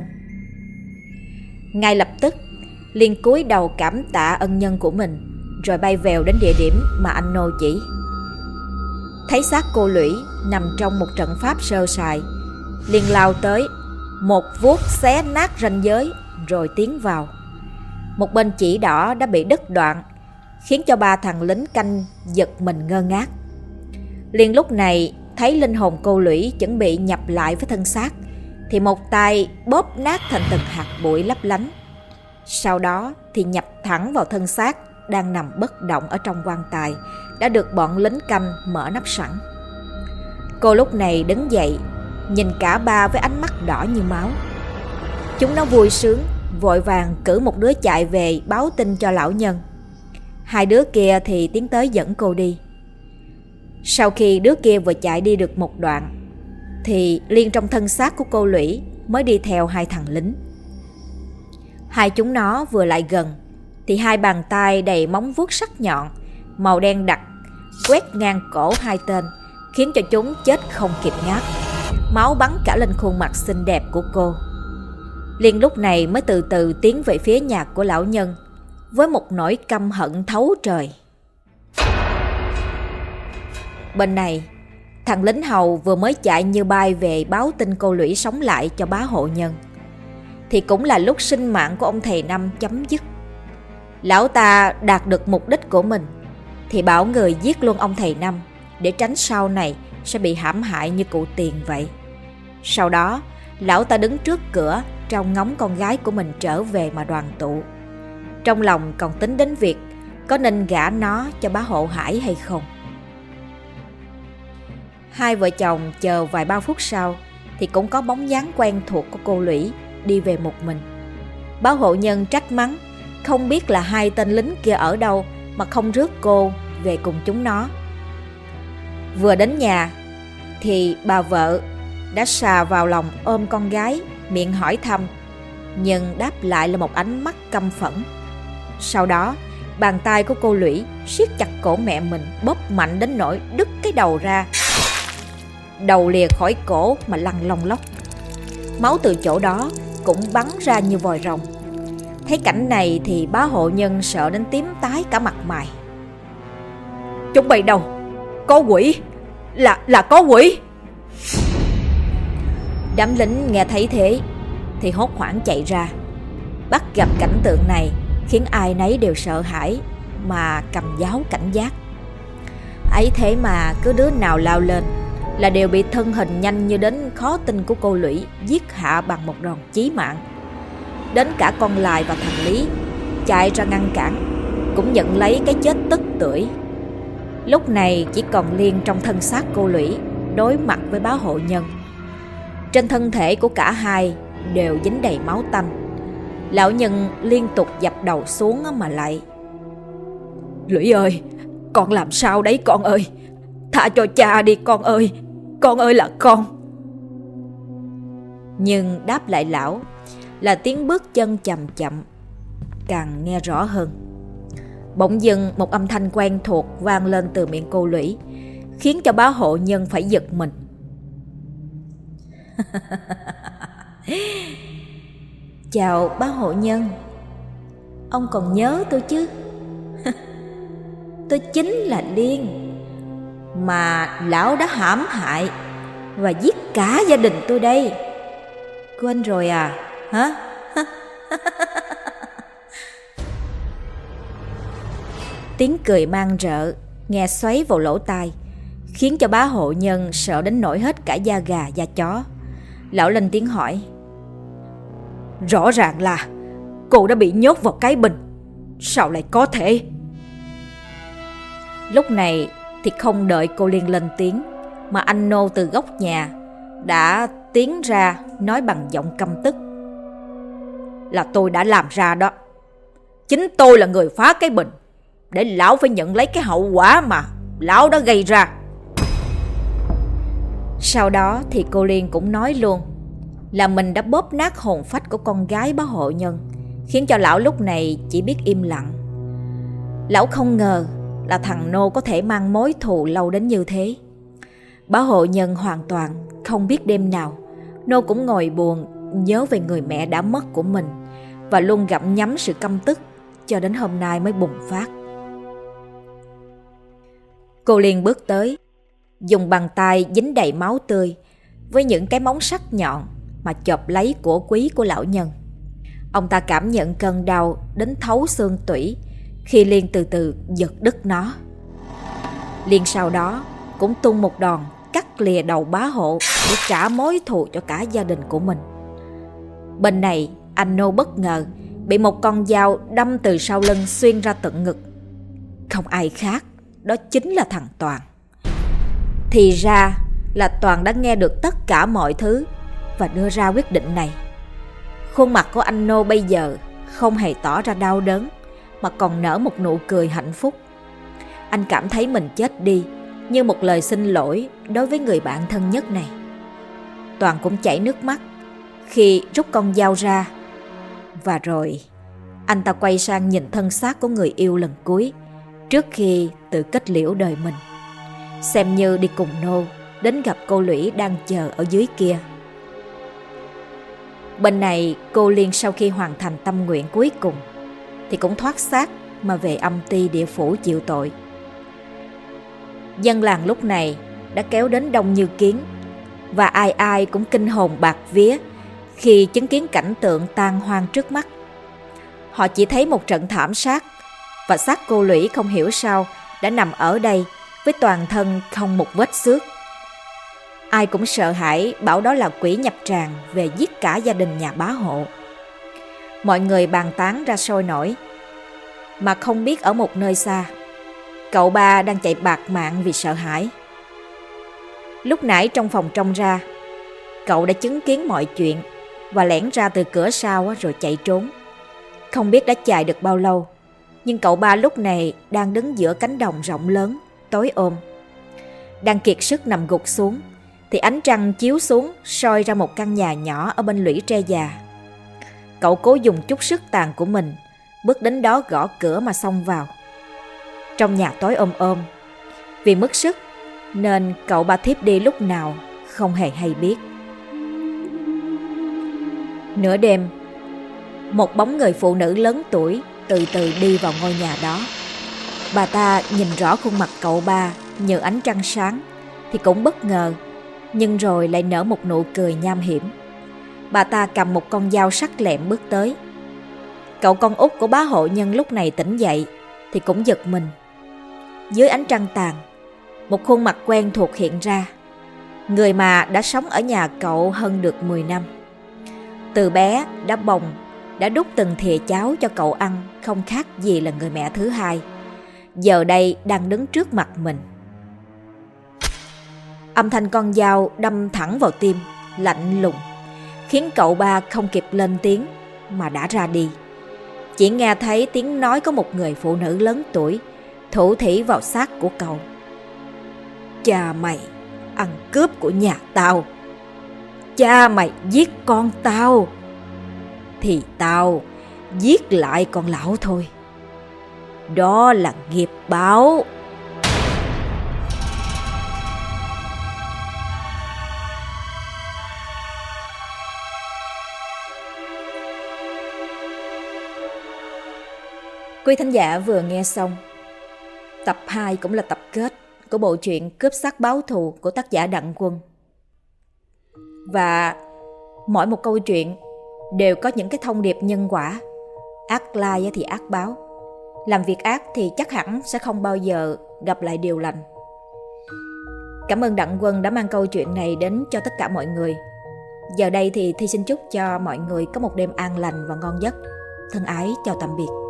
Ngay lập tức Liên cúi đầu cảm tạ ân nhân của mình rồi bay vèo đến địa điểm mà anh Nô chỉ. Thấy xác cô Lũy nằm trong một trận pháp sơ sài, Liên lao tới, một vuốt xé nát ranh giới rồi tiến vào. Một bên chỉ đỏ đã bị đứt đoạn, khiến cho 3 thằng lính canh giật mình ngơ ngác. Liên lúc này thấy linh hồn cô Lũy chuẩn bị nhập lại với thân xác thì một tay bóp nát thành từng hạt bụi lấp lánh. Sau đó thì nhập thẳng vào thân xác đang nằm bất động ở trong quan tài đã được bọn lính canh mở nắp sẵn. Cô lúc này đứng dậy, nhìn cả ba với ánh mắt đỏ như máu. Chúng nó vui sướng, vội vàng cử một đứa chạy về báo tin cho lão nhân. 2 đứa kia thì tiến tới dẫn cô đi. Sau khi đứa kia vừa chạy đi được một đoạn thì Liên trong thân xác của cô Lũy mới đi theo 2 thằng lính. Hai chúng nó vừa lại gần thì 2 bàn tay đầy móng vuốt sắc nhọn màu đen đặc quét ngang cổ 2 tên, khiến cho chúng chết không kịp ngáp. Máu bắn cả lên khuôn mặt xinh đẹp của cô. Liên lúc này mới từ từ tiến về phía nhà của lão nhân, với một nỗi căm hận thấu trời. Bên này, thằng lính hầu vừa mới chạy như bay về báo tin cô Lũy sống lại cho bá Hộ Nhân, thì cũng là lúc sinh mạng của ông thầy Năm chấm dứt. Lão ta đạt được mục đích của mình thì bảo người giết luôn ông thầy Năm, để tránh sau này sẽ bị hãm hại như cụ Tiền vậy. Sau đó, lão ta đứng trước cửa trông ngóng con gái của mình trở về mà đoàn tụ. Trong lòng còn tính đến việc có nên gả nó cho bá Hộ Hải hay không. Hai vợ chồng chờ vài ba phút sau thì cũng có bóng dáng quen thuộc của cô Lũy đi về một mình. Bá Hộ Nhân trách mắng, không biết là hai tên lính kia ở đâu mà không rước cô về cùng chúng nó. Vừa đến nhà thì bà vợ đã xà vào lòng ôm con gái, miệng hỏi thăm, nhưng đáp lại là một ánh mắt căm phẫn. Sau đó, bàn tay của cô Lũy siết chặt cổ mẹ mình, bóp mạnh đến nỗi đứt cái đầu ra. Đầu lìa khỏi cổ mà lăn lông lóc. Máu từ chỗ đó cũng bắn ra như vòi rồng. Thấy cảnh này thì bá Hộ Nhân sợ đến tím tái cả mặt mày. Chúng bay đâu? Có quỷ! Là có quỷ! Đám lính nghe thấy thế thì hốt hoảng chạy ra. Bắt gặp cảnh tượng này khiến ai nấy đều sợ hãi mà cầm giáo cảnh giác. Ấy thế mà cứ đứa nào lao lên là đều bị thân hình nhanh như đến khó tin của cô Lũy giết hạ bằng một đòn chí mạng. Đến cả con Lai và thằng Lý chạy ra ngăn cản cũng nhận lấy cái chết tức tưởi. Lúc này chỉ còn Liên trong thân xác cô Lũy đối mặt với bá Hộ Nhân. Trên thân thể của cả hai đều dính đầy máu tanh. Lão Nhân liên tục dập đầu xuống mà lạy. Lũy ơi, con làm sao đấy con ơi? Tha cho cha đi con ơi là con. Nhưng đáp lại lão là tiếng bước chân chậm chậm, càng nghe rõ hơn. Bỗng dưng một âm thanh quen thuộc vang lên từ miệng cô Lũy, khiến cho bá Hộ Nhân phải giật mình. Chào bá Hộ Nhân, ông còn nhớ tôi chứ? Tôi chính là Liên mà lão đã hãm hại và giết cả gia đình tôi đây. Quên rồi à? Hả? Tiếng cười mang rợ nghe xoáy vào lỗ tai, khiến cho bá Hộ Nhân sợ đến nổi hết cả da gà da chó. Lão lên tiếng hỏi. Rõ ràng là cô đã bị nhốt vào cái bình, sao lại có thể? Lúc này thì không đợi cô Liên lên tiếng, mà anh Nô từ góc nhà đã tiến ra nói bằng giọng căm tức. Là tôi đã làm ra đó. Chính tôi là người phá cái bình, để lão phải nhận lấy cái hậu quả mà lão đã gây ra. Sau đó thì cô Liên cũng nói luôn là mình đã bóp nát hồn phách của con gái bá Hộ Nhân, khiến cho lão lúc này chỉ biết im lặng. Lão không ngờ là thằng Nô có thể mang mối thù lâu đến như thế. Bá Hộ Nhân hoàn toàn không biết đêm nào Nô cũng ngồi buồn nhớ về người mẹ đã mất của mình, và luôn gặm nhấm sự căm tức cho đến hôm nay mới bùng phát. Cô Liên bước tới, dùng bàn tay dính đầy máu tươi với những cái móng sắc nhọn mà chộp lấy của quý của lão nhân. Ông ta cảm nhận cơn đau đến thấu xương tủy khi Liên từ từ giật đứt nó. Liên sau đó cũng tung một đòn cắt lìa đầu bá Hộ để trả mối thù cho cả gia đình của mình. Bên này, anh Nô bất ngờ bị một con dao đâm từ sau lưng xuyên ra tận ngực. Không ai khác, đó chính là thằng Toàn. Thì ra là Toàn đã nghe được tất cả mọi thứ và đưa ra quyết định này. Khuôn mặt của anh Nô bây giờ không hề tỏ ra đau đớn, mà còn nở một nụ cười hạnh phúc. Anh cảm thấy mình chết đi như một lời xin lỗi đối với người bạn thân nhất này. Toàn cũng chảy nước mắt khi rút con dao ra. Và rồi anh ta quay sang nhìn thân xác của người yêu lần cuối trước khi tự kết liễu đời mình, xem như đi cùng Nô đến gặp cô Lũy đang chờ ở dưới kia. Bên này, cô Liên sau khi hoàn thành tâm nguyện cuối cùng thì cũng thoát xác mà về âm ty địa phủ chịu tội. Dân làng lúc này đã kéo đến đông như kiến, và ai ai cũng kinh hồn bạt vía khi chứng kiến cảnh tượng tang hoang trước mắt. Họ chỉ thấy một trận thảm sát, và xác cô Lũy không hiểu sao đã nằm ở đây với toàn thân không một vết xước. Ai cũng sợ hãi bảo đó là quỷ nhập tràng về giết cả gia đình nhà bá hộ. Mọi người bàn tán ra sôi nổi, mà không biết ở một nơi xa, cậu ba đang chạy bạt mạng vì sợ hãi. Lúc nãy trong phòng trông ra, cậu đã chứng kiến mọi chuyện và lẻn ra từ cửa sau rồi chạy trốn. Không biết đã chạy được bao lâu, nhưng cậu ba lúc này đang đứng giữa cánh đồng rộng lớn, tối ôm. Đang kiệt sức nằm gục xuống, thì ánh trăng chiếu xuống soi ra một căn nhà nhỏ ở bên lũy tre già. Cậu cố dùng chút sức tàn của mình, bước đến đó gõ cửa mà xông vào. Trong nhà tối ôm, vì mất sức nên cậu ba thiếp đi lúc nào không hề hay biết. Nửa đêm, một bóng người phụ nữ lớn tuổi từ từ đi vào ngôi nhà đó. Bà ta nhìn rõ khuôn mặt cậu ba nhờ ánh trăng sáng thì cũng bất ngờ, nhưng rồi lại nở một nụ cười nham hiểm. Bà ta cầm một con dao sắc lẹm bước tới. Cậu con út của bá hộ nhân lúc này tỉnh dậy thì cũng giật mình. Dưới ánh trăng tàn, một khuôn mặt quen thuộc hiện ra, người mà đã sống ở nhà cậu hơn được 10 năm. Từ bé đã bồng, đã đút từng thìa cháo cho cậu ăn, không khác gì là người mẹ thứ hai. Giờ đây đang đứng trước mặt mình. Âm thanh con dao đâm thẳng vào tim, lạnh lùng, khiến cậu ba không kịp lên tiếng mà đã ra đi. Chỉ nghe thấy tiếng nói có một người phụ nữ lớn tuổi thủ thỉ vào xác của cậu. Cha mày ăn cướp của nhà tao, cha mày giết con tao, thì tao giết lại con lão thôi. Đó là nghiệp báo. Quý thính giả vừa nghe xong tập 2 cũng là tập kết của bộ truyện Cướp xác báo thù của tác giả Đặng Quân. Và mỗi một câu chuyện đều có những cái thông điệp nhân quả. Ác lai thì ác báo. Làm việc ác thì chắc hẳn sẽ không bao giờ gặp lại điều lành. Cảm ơn Đặng Quân đã mang câu chuyện này đến cho tất cả mọi người. Giờ đây thì Thi xin chúc cho mọi người có một đêm an lành và ngon giấc. Thân ái chào tạm biệt.